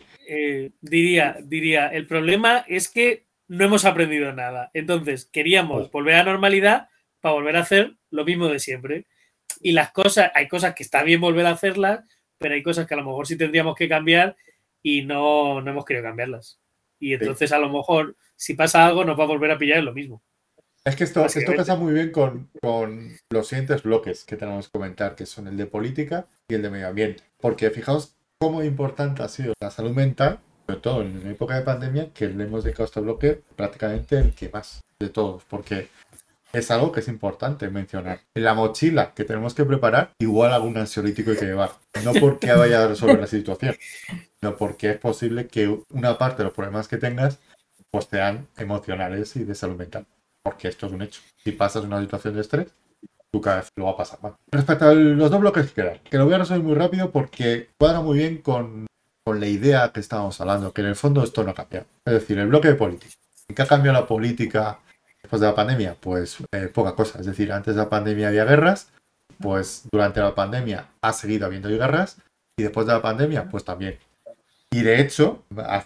diría, el problema es que no hemos aprendido nada. Entonces, queríamos oh, volver a la normalidad para volver a hacer lo mismo de siempre. Y las cosas, hay cosas que está bien volver a hacerlas, pero hay cosas que a lo mejor sí tendríamos que cambiar y no hemos querido cambiarlas. Y sí. entonces, a lo mejor, si pasa algo, nos va a volver a pillar en lo mismo, Es que esto casa básicamente. muy bien con los siguientes bloques que tenemos que comentar, que son el de política y el de medio ambiente. Porque fijaos cómo importante ha sido la salud mental, sobre todo en la época de pandemia, que le hemos dedicado a este bloque prácticamente el que más de todos. Porque es algo que es importante mencionar. En la mochila que tenemos que preparar, igual algún ansiolítico hay que llevar. No porque vaya a resolver la situación, sino porque es posible que una parte de los problemas que tengas pues sean emocionales y de salud mental. Porque esto es un hecho. Si pasas una situación de estrés, tú cada vez lo va a pasar mal. Respecto a los dos bloques que quedan, que lo voy a resumir muy rápido porque cuadra muy bien con la idea que estábamos hablando, que en el fondo esto no ha cambiado. Es decir, el bloque de política. ¿En qué ha cambiado la política después de la pandemia? Pues poca cosa. Es decir, antes de la pandemia había guerras, pues durante la pandemia ha seguido habiendo guerras y después de la pandemia, pues también. Y de hecho,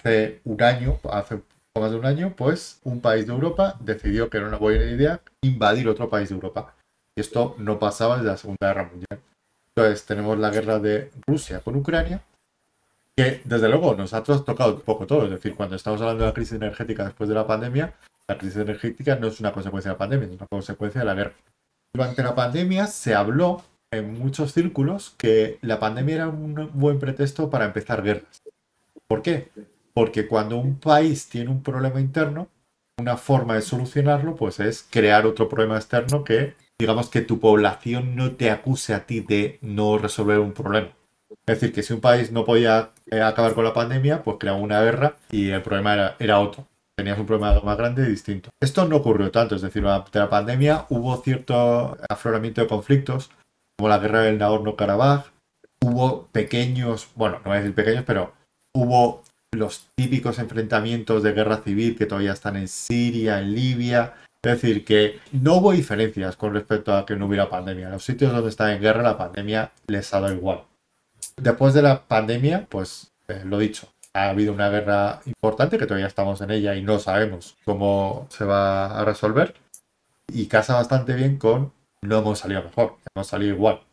hace poco más de un año, pues un país de Europa decidió que era una buena idea invadir otro país de Europa. Y esto no pasaba desde la Segunda Guerra Mundial. Entonces tenemos la guerra de Rusia con Ucrania, que desde luego nos ha tocado un poco todo. Es decir, cuando estamos hablando de la crisis energética después de la pandemia, la crisis energética no es una consecuencia de la pandemia, es una consecuencia de la guerra. Durante la pandemia se habló en muchos círculos que la pandemia era un buen pretexto para empezar guerras. ¿Por qué? Porque cuando un país tiene un problema interno, una forma de solucionarlo, pues es crear otro problema externo que, digamos, que tu población no te acuse a ti de no resolver un problema. Es decir, que si un país no podía acabar con la pandemia, pues creaba una guerra y el problema era otro. Tenías un problema más grande y distinto. Esto no ocurrió tanto, es decir, durante la pandemia hubo cierto afloramiento de conflictos, como la guerra del Nagorno-Karabaj, hubo pequeños, bueno, no voy a decir pequeños, pero hubo los típicos enfrentamientos de guerra civil que todavía están en Siria, en Libia. Es decir, que no hubo diferencias con respecto a que no hubiera pandemia. En los sitios donde están en guerra, la pandemia les ha dado igual. Después de la pandemia, pues lo dicho, ha habido una guerra importante que todavía estamos en ella y no sabemos cómo se va a resolver. Y casa bastante bien con no hemos salido mejor, hemos salido igual.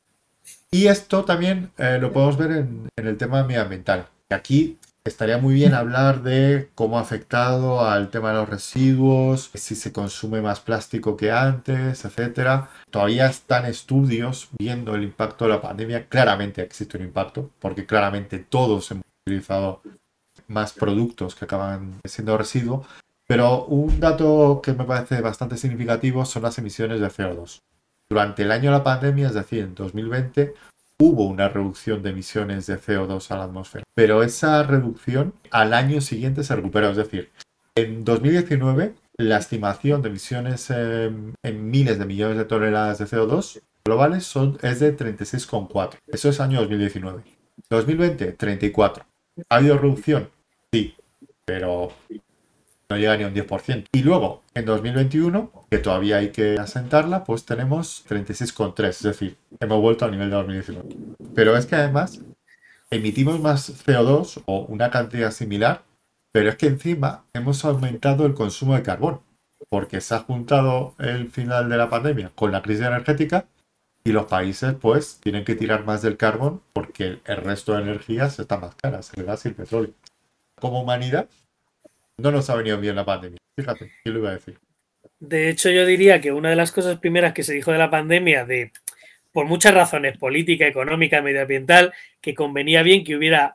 Y esto también lo podemos ver en el tema medioambiental. Aquí estaría muy bien hablar de cómo ha afectado al tema de los residuos, si se consume más plástico que antes, etcétera. Todavía están estudios viendo el impacto de la pandemia. Claramente existe un impacto, porque claramente todos hemos utilizado más productos que acaban siendo residuos. Pero un dato que me parece bastante significativo son las emisiones de CO2. Durante el año de la pandemia, es decir, en 2020, hubo una reducción de emisiones de CO2 a la atmósfera, pero esa reducción al año siguiente se recuperó. Es decir, en 2019 la estimación de emisiones en miles de millones de toneladas de CO2 globales es de 36,4. Eso es año 2019. 2020, 34. ¿Ha habido reducción? Sí, pero no llega ni a un 10%. Y luego, en 2021, que todavía hay que asentarla, pues tenemos 36,3. Es decir, hemos vuelto al nivel de 2019. Pero es que además emitimos más CO2 o una cantidad similar, pero es que encima hemos aumentado el consumo de carbón, porque se ha juntado el final de la pandemia con la crisis energética y los países pues tienen que tirar más del carbón porque el resto de energías están más caras, el gas y el petróleo. Como humanidad no nos ha venido bien la pandemia. Fíjate, ¿qué lo iba a decir? De hecho, yo diría que una de las cosas primeras que se dijo de la pandemia, por muchas razones, política, económica, medioambiental, que convenía bien que hubiera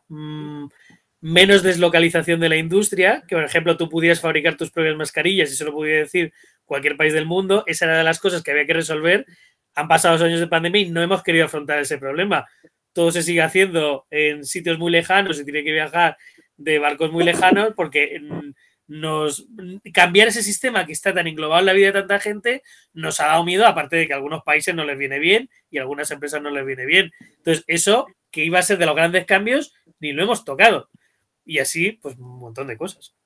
menos deslocalización de la industria, que por ejemplo tú pudieras fabricar tus propias mascarillas y eso lo pudiera decir cualquier país del mundo, esa era de las cosas que había que resolver. Han pasado 2 años de pandemia y no hemos querido afrontar ese problema. Todo se sigue haciendo en sitios muy lejanos y tiene que viajar de barcos muy lejanos porque cambiar ese sistema que está tan englobado en la vida de tanta gente nos ha dado miedo, aparte de que a algunos países no les viene bien y a algunas empresas no les viene bien. Entonces, eso que iba a ser de los grandes cambios, ni lo hemos tocado. Y así, pues un montón de cosas.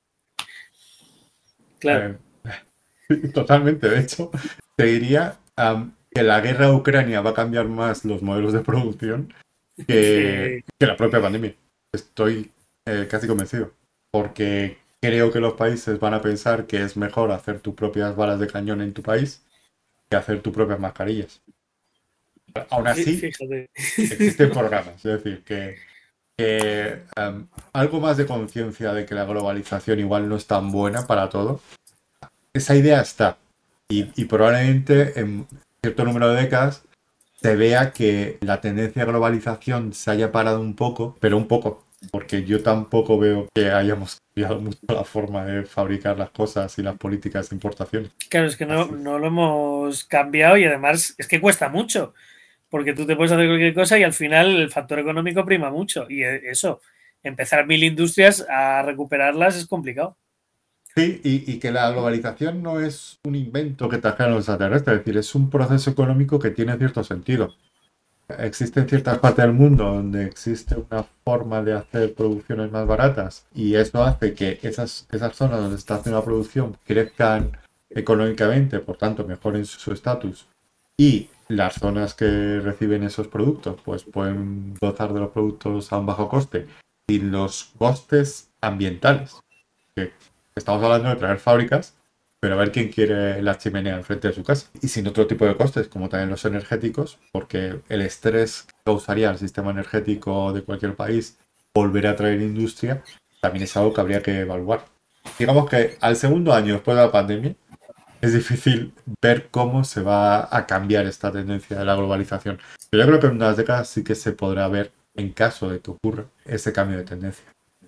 Claro. Totalmente. De hecho, te diría que la guerra de Ucrania va a cambiar más los modelos de producción que la propia pandemia. Estoy casi convencido. Porque creo que los países van a pensar que es mejor hacer tus propias balas de cañón en tu país que hacer tus propias mascarillas. Aún así, Fíjate. existen programas. Es decir, que algo más de conciencia de que la globalización igual no es tan buena para todo. Esa idea está. Y probablemente en cierto número de décadas se vea que la tendencia a globalización se haya parado un poco, pero un poco, porque yo tampoco veo que hayamos cambiado mucho la forma de fabricar las cosas y las políticas de importación. Claro, es que no lo hemos cambiado y además es que cuesta mucho, porque tú te puedes hacer cualquier cosa y al final el factor económico prima mucho. Y eso, empezar 1000 industrias a recuperarlas es complicado. Sí, y que la globalización no es un invento que trajeron los extraterrestres, es decir, es un proceso económico que tiene cierto sentido. Existen ciertas partes del mundo donde existe una forma de hacer producciones más baratas y eso hace que esas zonas donde se está haciendo la producción crezcan económicamente, por tanto mejoren su estatus y las zonas que reciben esos productos pues pueden gozar de los productos a un bajo coste y los costes ambientales, que estamos hablando de traer fábricas, pero a ver quién quiere la chimenea enfrente de su casa. Y sin otro tipo de costes, como también los energéticos, porque el estrés que causaría el sistema energético de cualquier país volver a traer industria, también es algo que habría que evaluar. Digamos que al segundo año después de la pandemia, es difícil ver cómo se va a cambiar esta tendencia de la globalización. Pero yo creo que en unas décadas sí que se podrá ver, en caso de que ocurra, ese cambio de tendencia.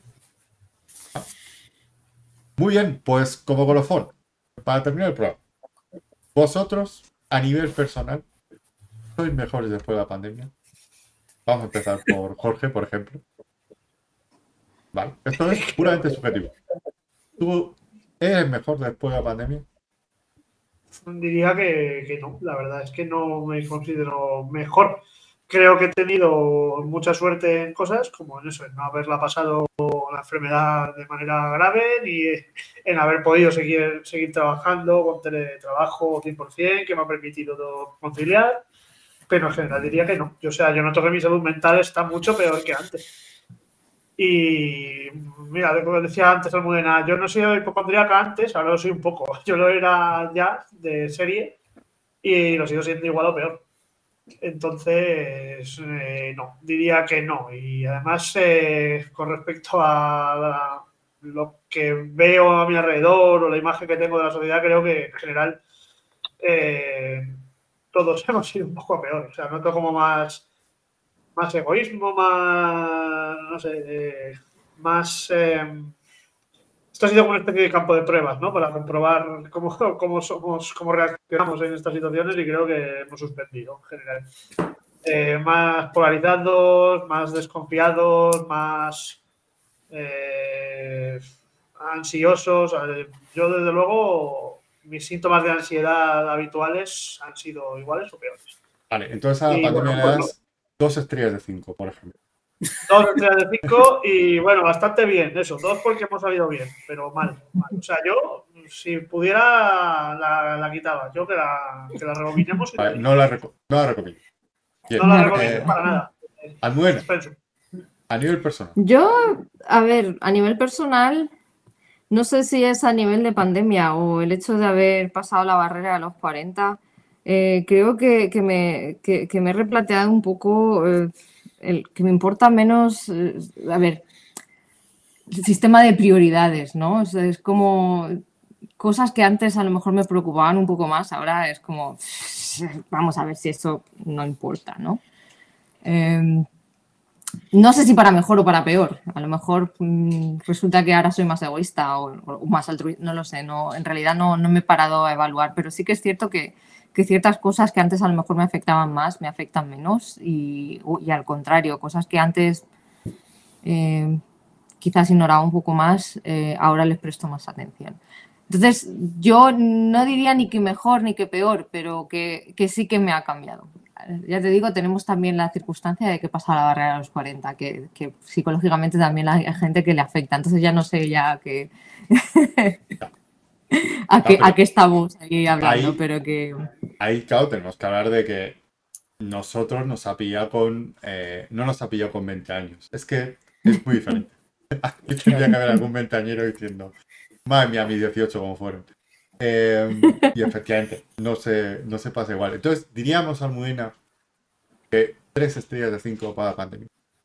Muy bien, pues como colofón, para terminar el programa, vosotros, a nivel personal, sois mejores después de la pandemia. Vamos a empezar por Jorge, por ejemplo. Vale, esto es puramente subjetivo. ¿Tú eres mejor después de la pandemia? Diría que no, la verdad es que no me considero mejor. Creo que he tenido mucha suerte en cosas, como en eso, en no haberla pasado la enfermedad de manera grave, ni en haber podido seguir trabajando con teletrabajo 100%, que me ha permitido conciliar, pero en general diría que no. Yo noto que mi salud mental está mucho peor que antes. Y mira, como decía antes Almudena, yo no soy hipocondríaca antes, ahora lo soy un poco. Yo lo era ya de serie y lo sigo siendo igual o peor. Entonces, no, diría que no. Y además, con respecto a lo que veo a mi alrededor o la imagen que tengo de la sociedad, creo que en general todos hemos ido un poco a peor. O sea, noto como más egoísmo, más, no sé, más... esto ha sido como una especie de campo de pruebas, ¿no? Para comprobar cómo somos, cómo reaccionamos en estas situaciones y creo que hemos suspendido en general. Más polarizados, más desconfiados, más ansiosos. Yo, desde luego, mis síntomas de ansiedad habituales han sido iguales o peores. Vale, entonces a la Y pandemia bueno, le pues das 2 estrellas de 5, por ejemplo. 2 estrellas de 5 y bueno, bastante bien, eso, 2 porque hemos salido bien, pero mal. O sea, yo, si pudiera, la quitaba. Yo que la rebobinemos y la Vale, quito. no la recomiendo. No Bien. la recomiendo para nada. Almudena, Suspenso. a nivel personal. Yo, a ver, a nivel personal, no sé si es a nivel de pandemia o el hecho de haber pasado la barrera de los 40, creo que me he replanteado un poco que me importa menos, a ver, el sistema de prioridades, ¿no? O sea, es como cosas que antes a lo mejor me preocupaban un poco más, ahora es como, vamos a ver si eso no importa, ¿no? No sé si para mejor o para peor. A lo mejor resulta que ahora soy más egoísta o más altruista, no lo sé. No, en realidad no me he parado a evaluar, pero sí que es cierto que ciertas cosas que antes a lo mejor me afectaban más, me afectan menos y al contrario, cosas que antes quizás ignoraba un poco más, ahora les presto más atención. Entonces, yo no diría ni que mejor ni que peor, pero que sí que me ha cambiado. Ya te digo, tenemos también la circunstancia de que pasa la barrera a los 40, que psicológicamente también hay gente que le afecta. Entonces ya no sé ya que a qué estamos ahí hablando, pero que... Ahí, claro, tenemos que hablar de que nosotros nos ha pillado no nos ha pillado con 20 años. Es que es muy diferente. Aquí tendría que haber algún veinteañero diciendo, madre mía, mis 18 como fueron. Y efectivamente, no se pasa igual. Entonces, diríamos, Almudena, que 3 estrellas de 5 para la pandemia.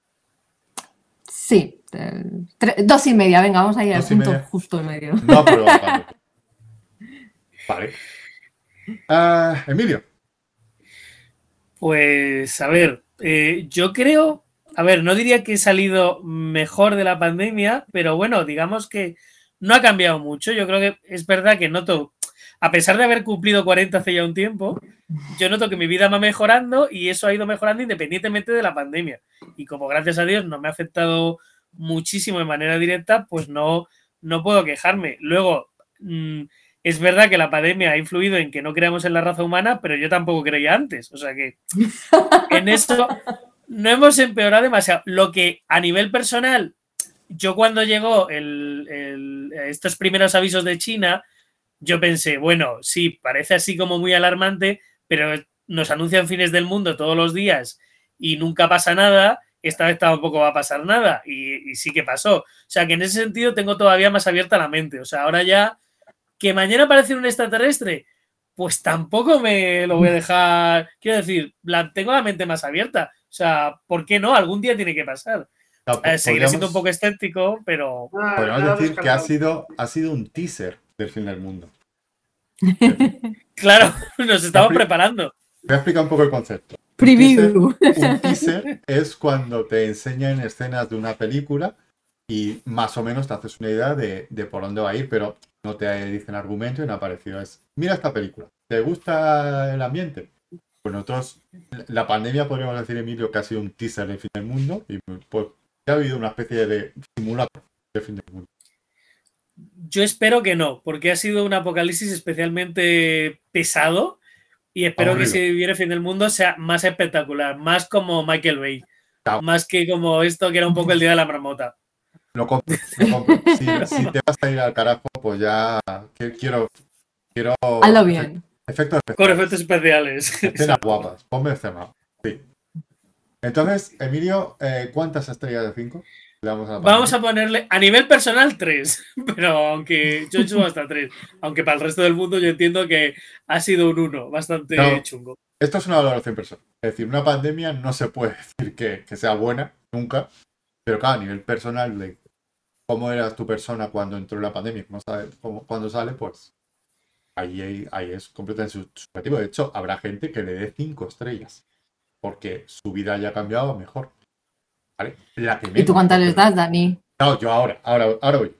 Sí, 2,5, venga, vamos a ir al 2,5. punto justo en medio. No apruebo la pandemia. Vale. Emilio. Pues a ver, yo creo, a ver, no diría que he salido mejor de la pandemia, pero bueno, digamos que no ha cambiado mucho. Yo creo que es verdad que noto, a pesar de haber cumplido 40 hace ya un tiempo, yo noto que mi vida va mejorando y eso ha ido mejorando independientemente de la pandemia. Y como gracias a Dios no me ha afectado muchísimo de manera directa, pues no puedo quejarme. Luego, es verdad que la pandemia ha influido en que no creamos en la raza humana, pero yo tampoco creía antes. O sea que en eso no hemos empeorado demasiado. Lo que a nivel personal, yo cuando llegó estos primeros avisos de China, yo pensé, bueno, sí, parece así como muy alarmante, pero nos anuncian fines del mundo todos los días y nunca pasa nada. Esta vez tampoco va a pasar nada y sí que pasó. O sea que en ese sentido tengo todavía más abierta la mente. O sea, ahora ya que mañana aparece un extraterrestre, pues tampoco me lo voy a dejar. Quiero decir, tengo la mente más abierta. O sea, ¿por qué no? Algún día tiene que pasar. No, Seguiré siendo un poco escéptico, pero. podríamos Nada decir que ha descartado. sido un teaser del fin del mundo. Claro, nos estamos preparando. Voy a explicar un poco el concepto. Preview. Un teaser es cuando te enseñan escenas de una película y más o menos te haces una idea de por dónde va a ir, pero no te dicen argumento y no ha aparecido. Es, mira esta película, ¿te gusta el ambiente? Pues nosotros, la pandemia podríamos decir, Emilio, que ha sido un teaser del fin del mundo y pues ha habido una especie de simulacro del fin del mundo. Yo espero que no, porque ha sido un apocalipsis especialmente pesado y espero Aburrido. que si viene el fin del mundo sea más espectacular, más como Michael Bay, Chao. más que como esto que era un poco el día de la marmota. Lo compro, lo compro. Si te vas a ir al carajo, pues ya quiero Hazlo bien. efectos Con especiales. efectos especiales. Escenas Exacto. guapas. Ponme escena. Sí. Entonces, Emilio, ¿cuántas estrellas de 5 le damos a la Vamos pandemia? a ponerle a nivel personal 3, pero aunque yo he hecho hasta 3, aunque para el resto del mundo yo entiendo que ha sido un 1, bastante Claro, chungo. esto es una valoración personal. Es decir, una pandemia no se puede decir que sea buena, nunca, pero claro, a nivel personal, de cómo eras tu persona cuando entró la pandemia, cuando sale, pues ahí es completamente subjetivo. De hecho, habrá gente que le dé 5 estrellas, porque su vida haya cambiado a mejor. ¿Vale? La que ¿Y tú menos. cuántas Porque les das, Dani? no, yo ahora voy.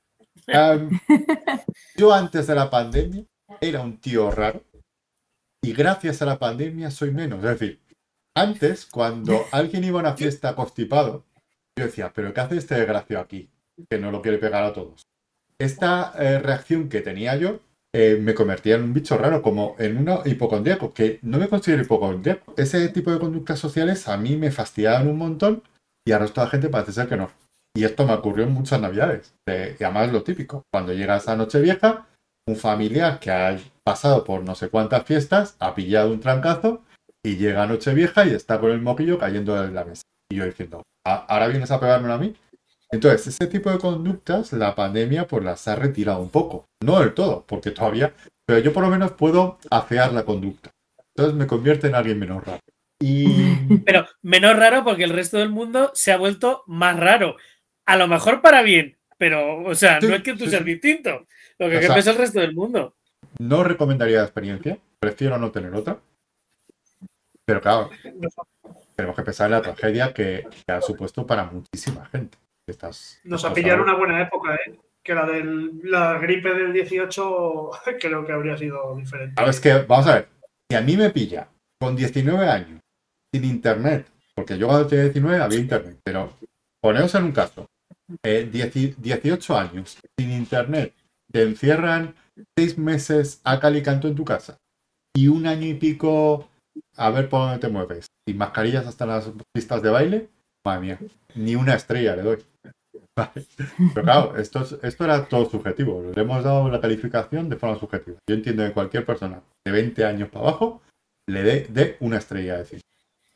Yo antes de la pandemia era un tío raro y gracias a la pandemia soy menos. Es decir, antes, cuando alguien iba a una fiesta constipado, yo decía, ¿pero qué hace este desgraciado aquí? Que no lo quiere pegar a todos. Esta reacción que tenía yo me convertía en un bicho raro, como en un hipocondríaco, que no me considero hipocondríaco. Ese tipo de conductas sociales a mí me fastidiaban un montón y al resto de la gente parece ser que no. Y esto me ocurrió en muchas navidades. Y además lo típico, cuando llegas a Nochevieja, un familiar que ha pasado por no sé cuántas fiestas ha pillado un trancazo y llega a Nochevieja y está con el moquillo cayendo en la mesa. Y yo diciendo, ¿ahora vienes a pegármelo a mí? Entonces, ese tipo de conductas, la pandemia pues las ha retirado un poco. No del todo, porque todavía, pero yo por lo menos puedo afear la conducta. Entonces me convierte en alguien menos raro. Y Pero menos raro porque el resto del mundo se ha vuelto más raro. A lo mejor para bien, pero, o sea, no es sí, que tú sí, seas sí. distinto. Lo que O cambia sea, es el resto del mundo. no recomendaría la experiencia, prefiero no tener otra. Pero claro, tenemos que pensar en la tragedia que ha supuesto para muchísima gente. Nos ha pillado una buena época, ¿eh? Que la gripe del 18 creo que habría sido diferente. Claro, es que, vamos a ver, si a mí me pilla con 19 años, sin internet, porque yo cuando tenía 19 había internet, pero poneos en un caso, 18 años, sin internet, te encierran 6 meses a cal y canto en tu casa y un año y pico a ver por dónde te mueves, sin mascarillas hasta las pistas de baile, madre mía, ni una estrella le doy. Vale. Pero claro, esto era todo subjetivo. Le hemos dado la calificación de forma subjetiva. Yo entiendo que cualquier persona de 20 años para abajo le dé una estrella de cine.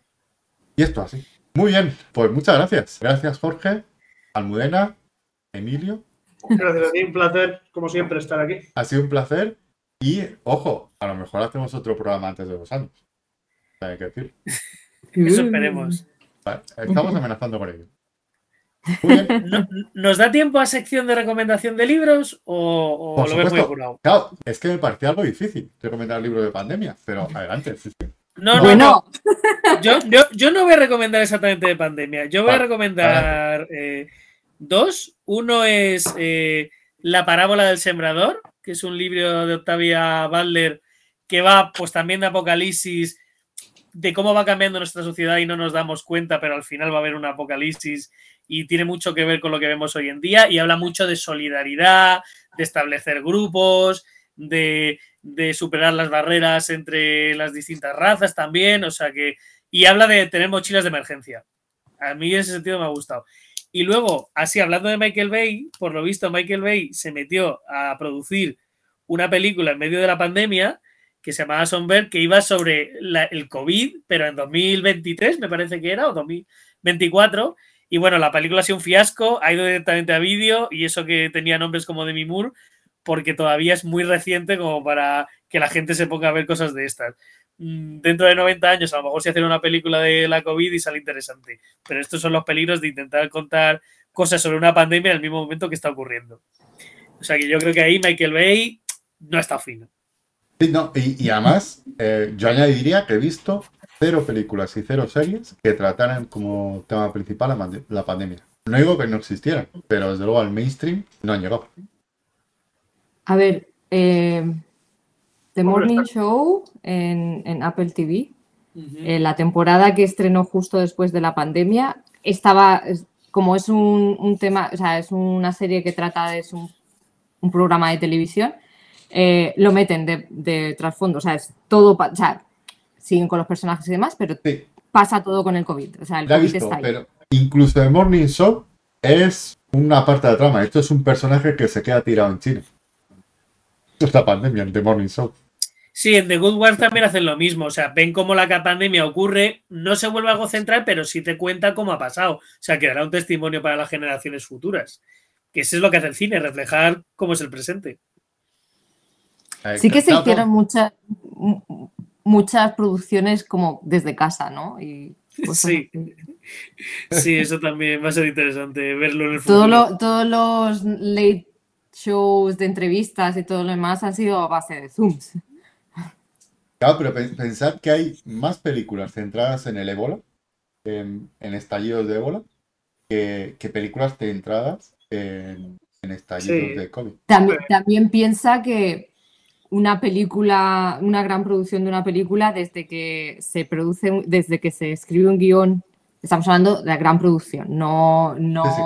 Y esto así. Muy bien, pues muchas gracias. Gracias, Jorge, Almudena, Emilio. Gracias a ti, un placer, como siempre, estar aquí. Ha sido un placer. Y, ojo, a lo mejor hacemos otro programa antes de 2 años. Hay que decir. Eso esperemos. Vale, estamos amenazando con ello. Muy bien. ¿Nos da tiempo a sección de recomendación de libros o Por lo ves muy supuesto. apurado? Claro, es que me parecía algo difícil recomendar libros de pandemia, pero adelante. Sí, sí. No, Bueno, Yo no voy a recomendar exactamente de pandemia. Yo voy a Vale, recomendar dos. Uno es La parábola del sembrador, que es un libro de Octavia Butler que va pues también de apocalipsis, de cómo va cambiando nuestra sociedad y no nos damos cuenta, pero al final va a haber un apocalipsis y tiene mucho que ver con lo que vemos hoy en día y habla mucho de solidaridad, de establecer grupos, de superar las barreras entre las distintas razas también, o sea que, y habla de tener mochilas de emergencia. A mí en ese sentido me ha gustado. Y luego, así hablando de Michael Bay, por lo visto Michael Bay se metió a producir una película en medio de la pandemia que se llamaba Songbird, que iba sobre el COVID, pero en 2023 me parece que era, o 2024. Y bueno, la película ha sido un fiasco, ha ido directamente a vídeo y eso que tenía nombres como Demi Moore, porque todavía es muy reciente como para que la gente se ponga a ver cosas de estas. Dentro de 90 años a lo mejor se hace una película de la COVID y sale interesante, pero estos son los peligros de intentar contar cosas sobre una pandemia en el mismo momento que está ocurriendo. O sea que yo creo que ahí Michael Bay no está fino. Sí, no, y además, yo añadiría que he visto 0 películas y 0 series que trataran como tema principal la pandemia. No digo que no existieran, pero desde luego al mainstream no han llegado. a ver, The Hombre, Morning está- Show en Apple TV, la temporada que estrenó justo después de la pandemia, como es un tema, o sea, es una serie que trata, es un programa de televisión, lo meten de trasfondo, o sea, es todo, o sea, siguen con los personajes y demás, pero Sí, pasa todo con el COVID, o sea, el la he COVID está visto, ahí. pero incluso The Morning Show es una parte de la trama. Esto es un personaje que se queda tirado en China. Esto es la pandemia, el The Morning Show. Sí, en The Good Ones también hacen lo mismo. O sea, ven cómo la pandemia ocurre, no se vuelve algo central, pero sí te cuenta cómo ha pasado. O sea, que dará un testimonio para las generaciones futuras. Que eso es lo que hace el cine, reflejar cómo es el presente. Sí que se Claro, hicieron no. muchas producciones como desde casa, ¿no? Y cosas Sí, así. sí, eso también va a ser interesante verlo en el futuro. Todos los late shows de entrevistas y todo lo demás han sido a base de Zooms. Claro, pero pensad que hay más películas centradas en el ébola, en estallidos de ébola, que películas centradas en estallidos Sí. de COVID. También piensa que una película, una gran producción de una película, desde que se produce, desde que se escribe un guión, estamos hablando de la gran producción, no Sí, sí.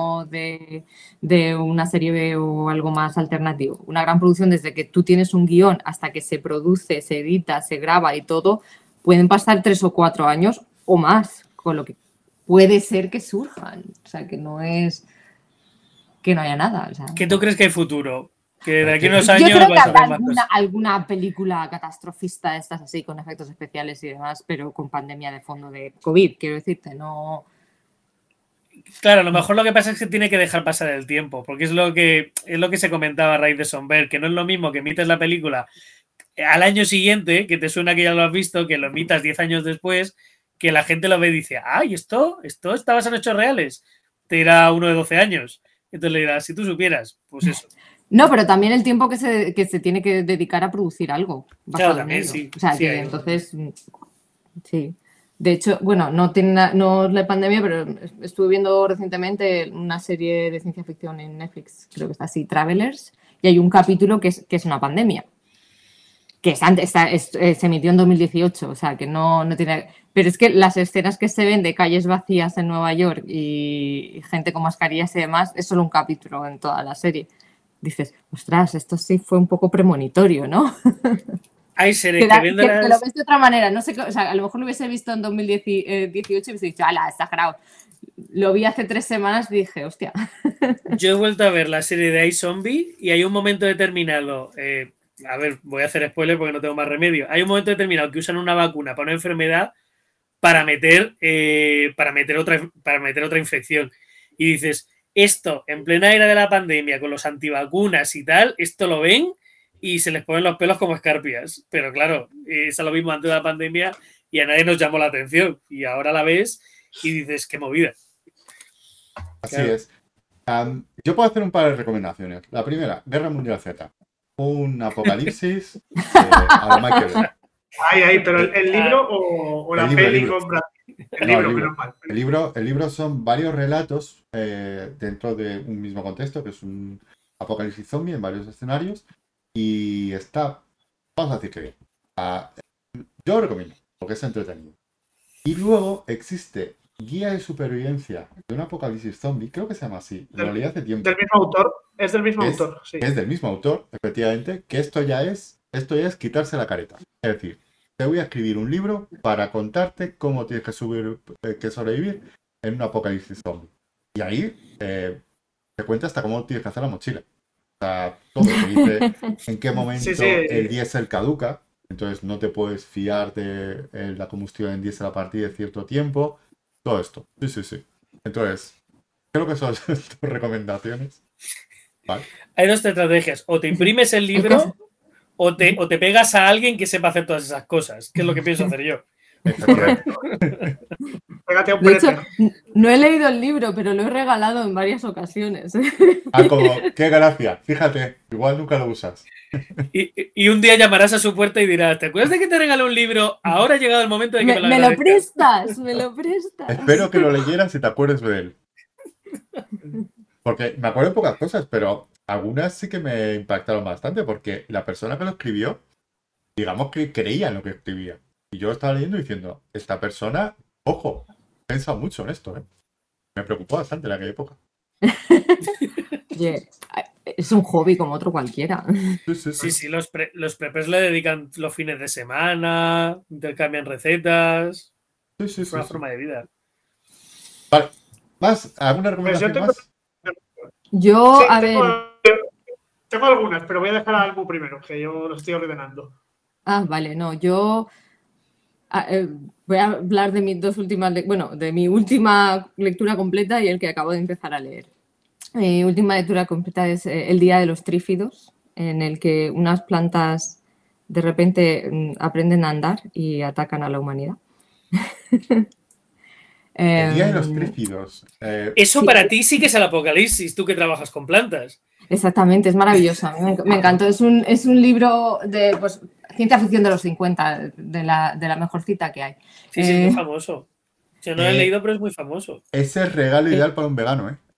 de una serie B o algo más alternativo. Una gran producción, desde que tú tienes un guión hasta que se produce, se edita, se graba y todo, pueden pasar 3 o 4 años o más, con lo que puede ser que surjan. O sea, que no es que no haya nada. O sea, ¿Qué tú crees que hay futuro? Que de aquí a Es unos yo años creo que vas a habrá ver más cosas. alguna película catastrofista de estas así, con efectos especiales y demás, pero con pandemia de fondo de COVID, quiero decirte, no. Claro, a lo mejor lo que pasa es que tiene que dejar pasar el tiempo, porque es lo que se comentaba a raíz de Songbird, que no es lo mismo que emites la película al año siguiente, que te suena que ya lo has visto, que lo emitas 10 años después, que la gente lo ve y dice, ay, esto está basado en hechos reales. Te dirá uno de 12 años. Entonces le dirás, si tú supieras, pues eso. No, pero también el tiempo que se tiene que dedicar a producir algo Claro, basado en también ello. sí. O sea, Sí, que entonces, sí. De hecho, bueno, no es la pandemia, pero estuve viendo recientemente una serie de ciencia ficción en Netflix, creo que está así, Travelers, y hay un capítulo que es una pandemia. que se emitió en 2018, o sea, que no tiene... Pero es que las escenas que se ven de calles vacías en Nueva York y gente con mascarillas y demás, es solo un capítulo en toda la serie. Dices, ostras, esto sí fue un poco premonitorio, ¿no? Hay series que viendo que lo ves de otra manera, no sé, o sea, a lo mejor lo hubiese visto en 2018 y hubiese dicho, ¡hala, exagerado! Lo vi hace 3 semanas y dije, hostia. Yo he vuelto a ver la serie de iZombie y hay un momento determinado, a ver, voy a hacer spoiler porque no tengo más remedio. Hay un momento determinado que usan una vacuna para una enfermedad para meter otra infección. Y dices, esto en plena era de la pandemia, con los antivacunas y tal, esto lo ven y se les ponen los pelos como escarpias. Pero claro, eso lo mismo antes de la pandemia y a nadie nos llamó la atención. Y ahora la ves y dices, qué movida. Así Claro. es. Yo puedo hacer un par de recomendaciones. La primera, Guerra Mundial Z. Un apocalipsis a lo Michael Bay. Ahí, pero ¿el libro o El la libro, el peli libro. con Brad Pitt? El No, el libro, libro. menos mal. El libro son varios relatos dentro de un mismo contexto, que es un apocalipsis zombie en varios escenarios. Y está, vamos a decir que bien. Yo lo recomiendo, porque es entretenido. Y luego existe Guía de Supervivencia de un Apocalipsis Zombie, creo que se llama así, lo leí hace tiempo. Del mismo autor, es del mismo autor, sí. Es del mismo autor, efectivamente, que esto ya es quitarse la careta. Es decir, te voy a escribir un libro para contarte cómo tienes que sobrevivir en un apocalipsis zombie. Y ahí te cuenta hasta cómo tienes que hacer la mochila. O sea, todo te dice en qué momento el diésel caduca, entonces no te puedes fiar de la combustión en diésel a partir de cierto tiempo. Todo esto. Sí. Entonces, creo que son tus recomendaciones. Vale. Hay dos estrategias. O te imprimes el libro o te pegas a alguien que sepa hacer todas esas cosas, que es lo que pienso hacer yo. Efectivamente. Pégate a un De hecho, pretero. no he leído el libro, pero lo he regalado en varias ocasiones. Como, qué gracia. Fíjate, igual nunca lo usas. Y un día llamarás a su puerta y dirás, ¿te acuerdas de que te regalé un libro? Ahora ha llegado el momento de que me lo agradezcas. Me lo prestas. Espero que lo leyeras y te acuerdes de él. Porque me acuerdo de pocas cosas, pero algunas sí que me impactaron bastante, porque la persona que lo escribió, digamos que creía en lo que escribía. Y yo estaba leyendo diciendo, esta persona, ojo, piensa mucho en esto, ¿eh? Me preocupó bastante en aquella época. Oye, es un hobby como otro cualquiera. Sí, los preppers le dedican los fines de semana, intercambian recetas. Es una forma de vida. Vale. ¿Más? ¿Alguna recomendación más? Yo, sí, a ver... Tengo algunas, pero voy a dejar algo primero, que yo lo estoy ordenando. Ah, vale, no, yo voy a hablar de mis dos últimas, de mi última lectura completa y el que acabo de empezar a leer. Mi última lectura completa es El Día de los Trífidos, en el que unas plantas de repente aprenden a andar y atacan a la humanidad. El Día de los Trífidos. Eso sí. para ti sí que es el apocalipsis, tú que trabajas con plantas. Exactamente, es maravilloso. Me encantó. Es un libro de ciencia ficción de los 50, de la mejor cita que hay. Sí, es muy famoso. Yo no lo he leído, pero es muy famoso. Es el regalo ideal para un vegano, ¿eh?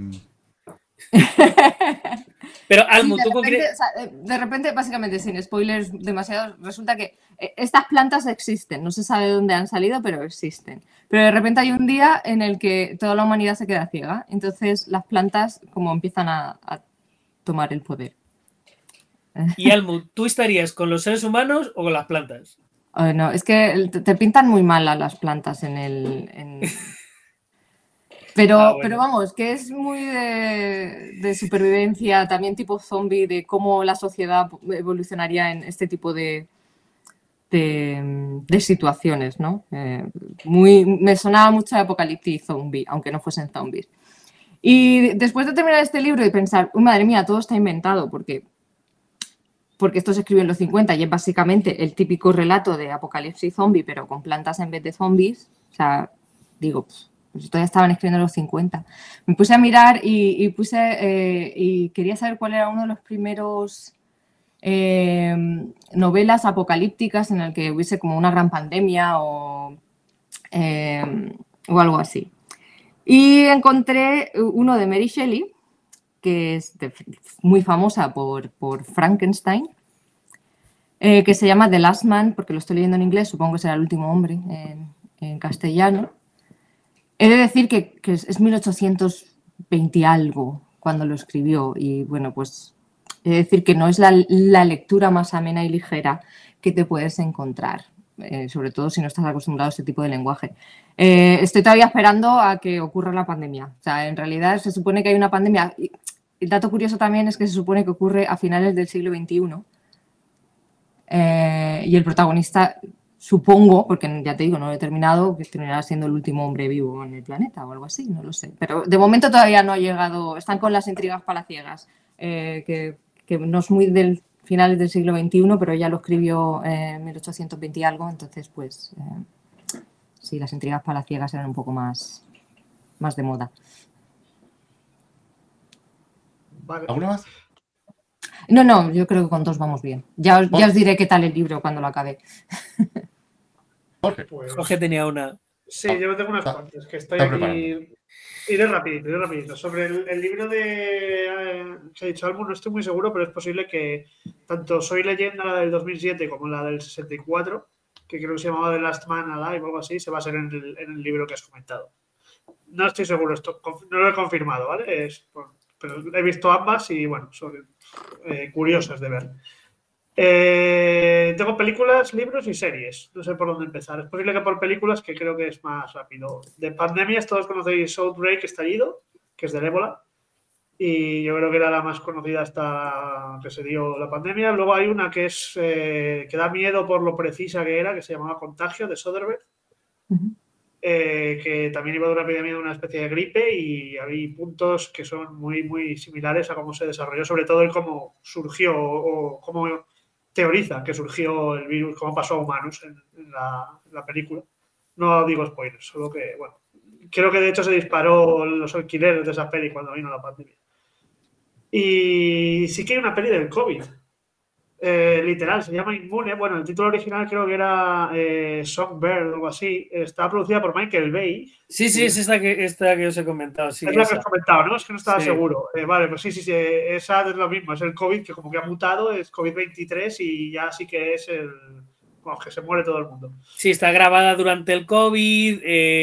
Pero Almu, ¿tú de repente, básicamente, sin spoilers demasiados, resulta que estas plantas existen. No se sabe de dónde han salido, pero existen. Pero de repente hay un día en el que toda la humanidad se queda ciega. Entonces las plantas como empiezan a tomar el poder. Y Almu, ¿tú estarías con los seres humanos o con las plantas? No, es que te pintan muy mal a las plantas en el... Pero vamos, que es muy de supervivencia, también tipo zombie, de cómo la sociedad evolucionaría en este tipo de situaciones, ¿no? Me sonaba mucho de Apocalipsis zombie, aunque no fuesen zombies. Y después de terminar este libro y pensar, madre mía, todo está inventado, porque esto se escribió en los 50 y es básicamente el típico relato de apocalipsis zombie, pero con plantas en vez de zombies. O sea, digo, pues esto ya estaban escribiendo en los 50. Me puse a mirar y quería saber cuál era uno de los primeros novelas apocalípticas en el que hubiese como una gran pandemia o algo así. Y encontré uno de Mary Shelley, que es muy famosa por Frankenstein, que se llama The Last Man, porque lo estoy leyendo en inglés, supongo que será El último hombre en castellano. He de decir que es 1820 y algo cuando lo escribió y bueno, pues he de decir que no es la lectura más amena y ligera que te puedes encontrar, sobre todo si no estás acostumbrado a este tipo de lenguaje. Estoy todavía esperando a que ocurra la pandemia. O sea, en realidad se supone que hay una pandemia. Y el dato curioso también es que se supone que ocurre a finales del siglo XXI. Y el protagonista, supongo, porque ya te digo, no lo he terminado, que terminará siendo el último hombre vivo en el planeta o algo así, no lo sé. Pero de momento todavía no ha llegado, están con las intrigas palaciegas, que no es muy del finales del siglo XXI, pero ya lo escribió en 1820 y algo, entonces pues sí, las intrigas palaciegas eran un poco más de moda. Vale. ¿Alguna más? No, yo creo que con 2 vamos bien. Ya os diré qué tal el libro cuando lo acabe. Jorge. Pues, Jorge tenía una. sí, yo tengo unas cuantas, que estoy está aquí. preparando. Iré rapidito. Sobre el libro que ha dicho Almu, no estoy muy seguro, pero es posible que tanto Soy Leyenda, la del 2007, como la del 64, que creo que se llamaba The Last Man Alive o algo así, se basen en el libro que has comentado. No estoy seguro, esto no lo he confirmado, ¿vale? Pero he visto ambas y, bueno, son curiosas de ver. Tengo películas, libros y series. No sé por dónde empezar. Es posible que por películas, que creo que es más rápido. De pandemias, todos conocéis Outbreak, Estallido, que es del ébola. Y yo creo que era la más conocida hasta que se dio la pandemia. Luego hay una que es que da miedo por lo precisa que era, que se llamaba Contagio, de Soderbergh. Que también iba de una epidemia de una especie de gripe y hay puntos que son muy, muy similares a cómo se desarrolló, sobre todo el cómo surgió o cómo teoriza que surgió el virus, cómo pasó a humanos en la película. No digo spoilers, solo que, bueno, creo que de hecho se disparó los alquileres de esa peli cuando vino la pandemia. Y sí que hay una peli del COVID, literal, se llama Inmune. Bueno, el título original creo que era Songbird o algo así. Está producida por Michael Bay. Sí, es esta que os he comentado. Sí, Es la que esa. os comentaba, ¿no? Es que no estaba Sí. seguro. Vale, pues sí, esa es lo mismo. Es el COVID que como que ha mutado, es COVID-23 y ya sí que es bueno, que se muere todo el mundo. Sí, está grabada durante el COVID,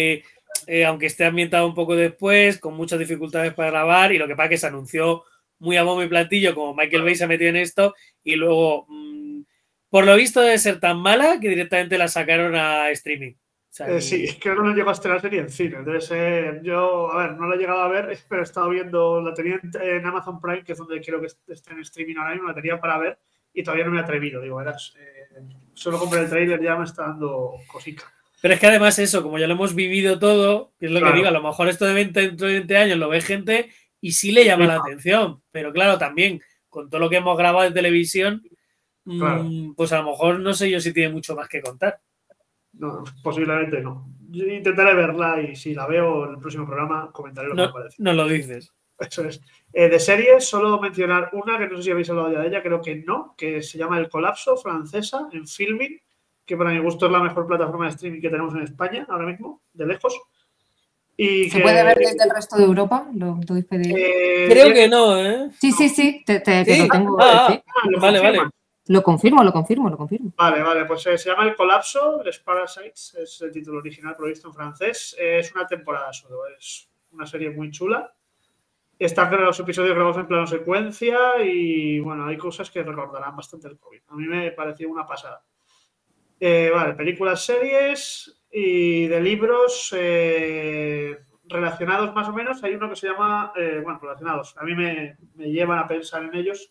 aunque esté ambientado un poco después, con muchas dificultades para grabar, y lo que pasa es que se anunció muy a bombo y platillo como Michael Bay se ha metido en esto, y luego, por lo visto, debe ser tan mala que directamente la sacaron a streaming. O sea, Sí, es que no lo llego a estrenar ni en cine. Entonces, yo, a ver, no lo he llegado a ver, pero he estado viendo, la tenía en Amazon Prime, que es donde quiero que esté en streaming ahora mismo, la tenía para ver y todavía no me he atrevido. Digo, verás, solo compré el trailer y ya me está dando cosica. Pero es que además eso, como ya lo hemos vivido todo, que es lo que Claro. digo, a lo mejor esto de 20, dentro de 20 años lo ve gente y sí le llama la atención. Pero claro, también con todo lo que hemos grabado de televisión, Claro. pues a lo mejor no sé yo si tiene mucho más que contar. No, posiblemente no. Yo intentaré verla y si la veo en el próximo programa comentaré lo que me parece. No lo dices. Eso es. De series, solo mencionar una que no sé si habéis hablado ya de ella, creo que no, que se llama El Colapso, francesa, en Filmin, que para mi gusto es la mejor plataforma de streaming que tenemos en España ahora mismo, de lejos. Y ¿Se puede ver desde el resto de Europa? ¿Lo doy pedido? Creo que no, ¿eh? Sí, te ¿Sí? lo tengo. ¿Lo Vale. Lo confirmo. Vale, pues se llama El Colapso, Les Parasites, es el título original, pero visto en francés. Es una temporada solo, es una serie muy chula. Están los episodios grabados en plano secuencia y, bueno, hay cosas que recordarán bastante el COVID. A mí me pareció una pasada. Vale, películas, series y de libros relacionados más o menos. Hay uno que se llama, bueno, relacionados. A mí me llevan a pensar en ellos.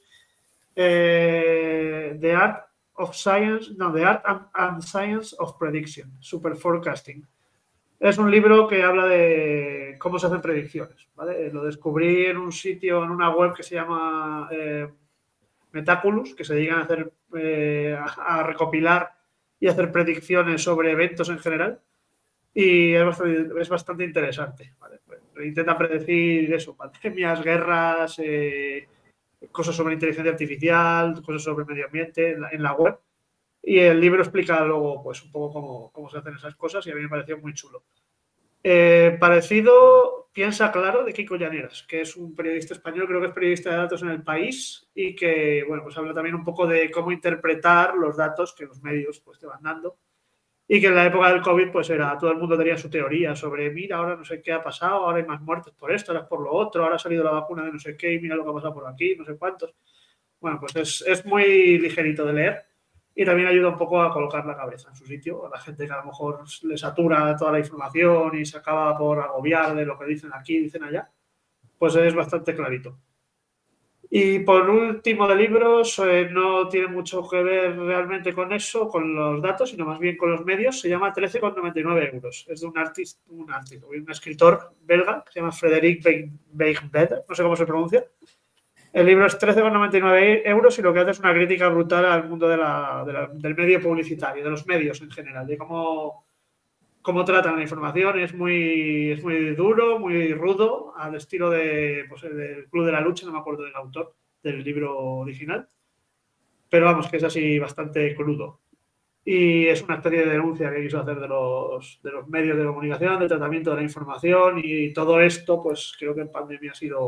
The Art of Science, no, The Art and Science of Prediction, Super Forecasting. Es un libro que habla de cómo se hacen predicciones, ¿vale? Lo descubrí en un sitio, en una web que se llama Metaculus, que se dedican a hacer, a recopilar y hacer predicciones sobre eventos en general. Y es bastante interesante, ¿vale? Pues intenta predecir eso, pandemias, guerras, cosas sobre inteligencia artificial, cosas sobre medio ambiente en la web. Y el libro explica luego, pues, un poco cómo se hacen esas cosas y a mí me pareció muy chulo. Parecido, Piensa claro de Kiko Llaneras, que es un periodista español, creo que es periodista de datos en El País y que, bueno, pues habla también un poco de cómo interpretar los datos que los medios pues te van dando. Y que en la época del COVID, pues era, todo el mundo tenía su teoría sobre, mira, ahora no sé qué ha pasado, ahora hay más muertes por esto, ahora es por lo otro, ahora ha salido la vacuna de no sé qué y mira lo que ha pasado por aquí, no sé cuántos. Bueno, pues es muy ligerito de leer y también ayuda un poco a colocar la cabeza en su sitio. A la gente que a lo mejor le satura toda la información y se acaba por agobiar de lo que dicen aquí, dicen allá, pues es bastante clarito. Y por último de libros, no tiene mucho que ver realmente con eso, con los datos, sino más bien con los medios. Se llama 13,99 euros. Es de un escritor belga que se llama Frédéric Beigbeder, no sé cómo se pronuncia. El libro es 13,99 euros y lo que hace es una crítica brutal al mundo del medio publicitario, de los medios en general, de cómo tratan la información. Es muy duro, muy rudo, al estilo de, pues, del Club de la Lucha, no me acuerdo del autor del libro original, pero vamos, que es así bastante crudo. Y es una especie de denuncia que quiso hacer de los medios de comunicación, del tratamiento de la información y todo esto, pues creo que en pandemia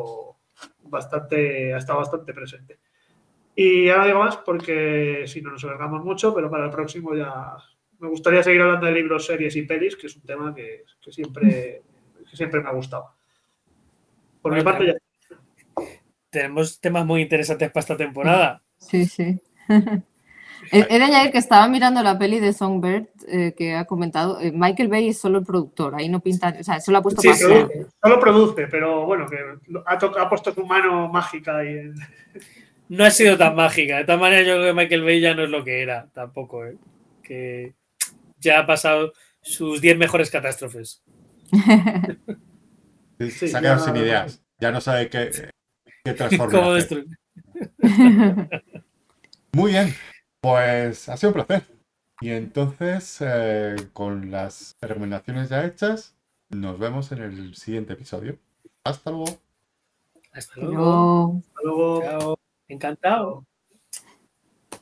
ha estado bastante presente. Y ahora digo más porque si no nos alargamos mucho, pero para el próximo ya me gustaría seguir hablando de libros, series y pelis, que es un tema que siempre me ha gustado. Por mi Bueno, parte ya. tenemos temas muy interesantes para esta temporada. Sí, sí. He de añadir que estaba mirando la peli de Songbird que ha comentado. Michael Bay es solo el productor, ahí no pinta, o sea, solo ha puesto Sí, background. solo produce, pero bueno, que ha puesto su mano mágica ahí en... No ha sido tan mágica. De todas maneras, yo creo que Michael Bay ya no es lo que era, tampoco, ¿eh? Que ya ha pasado sus 10 mejores catástrofes. Sí, Se ha quedado ya... sin ideas. Ya no sabe qué Transformer ¿Cómo hacer. destruir? Muy bien, pues ha sido un placer. Y entonces, con las recomendaciones ya hechas, nos vemos en el siguiente episodio. Hasta luego. Hasta luego. Pero Hasta luego. Chao. Encantado.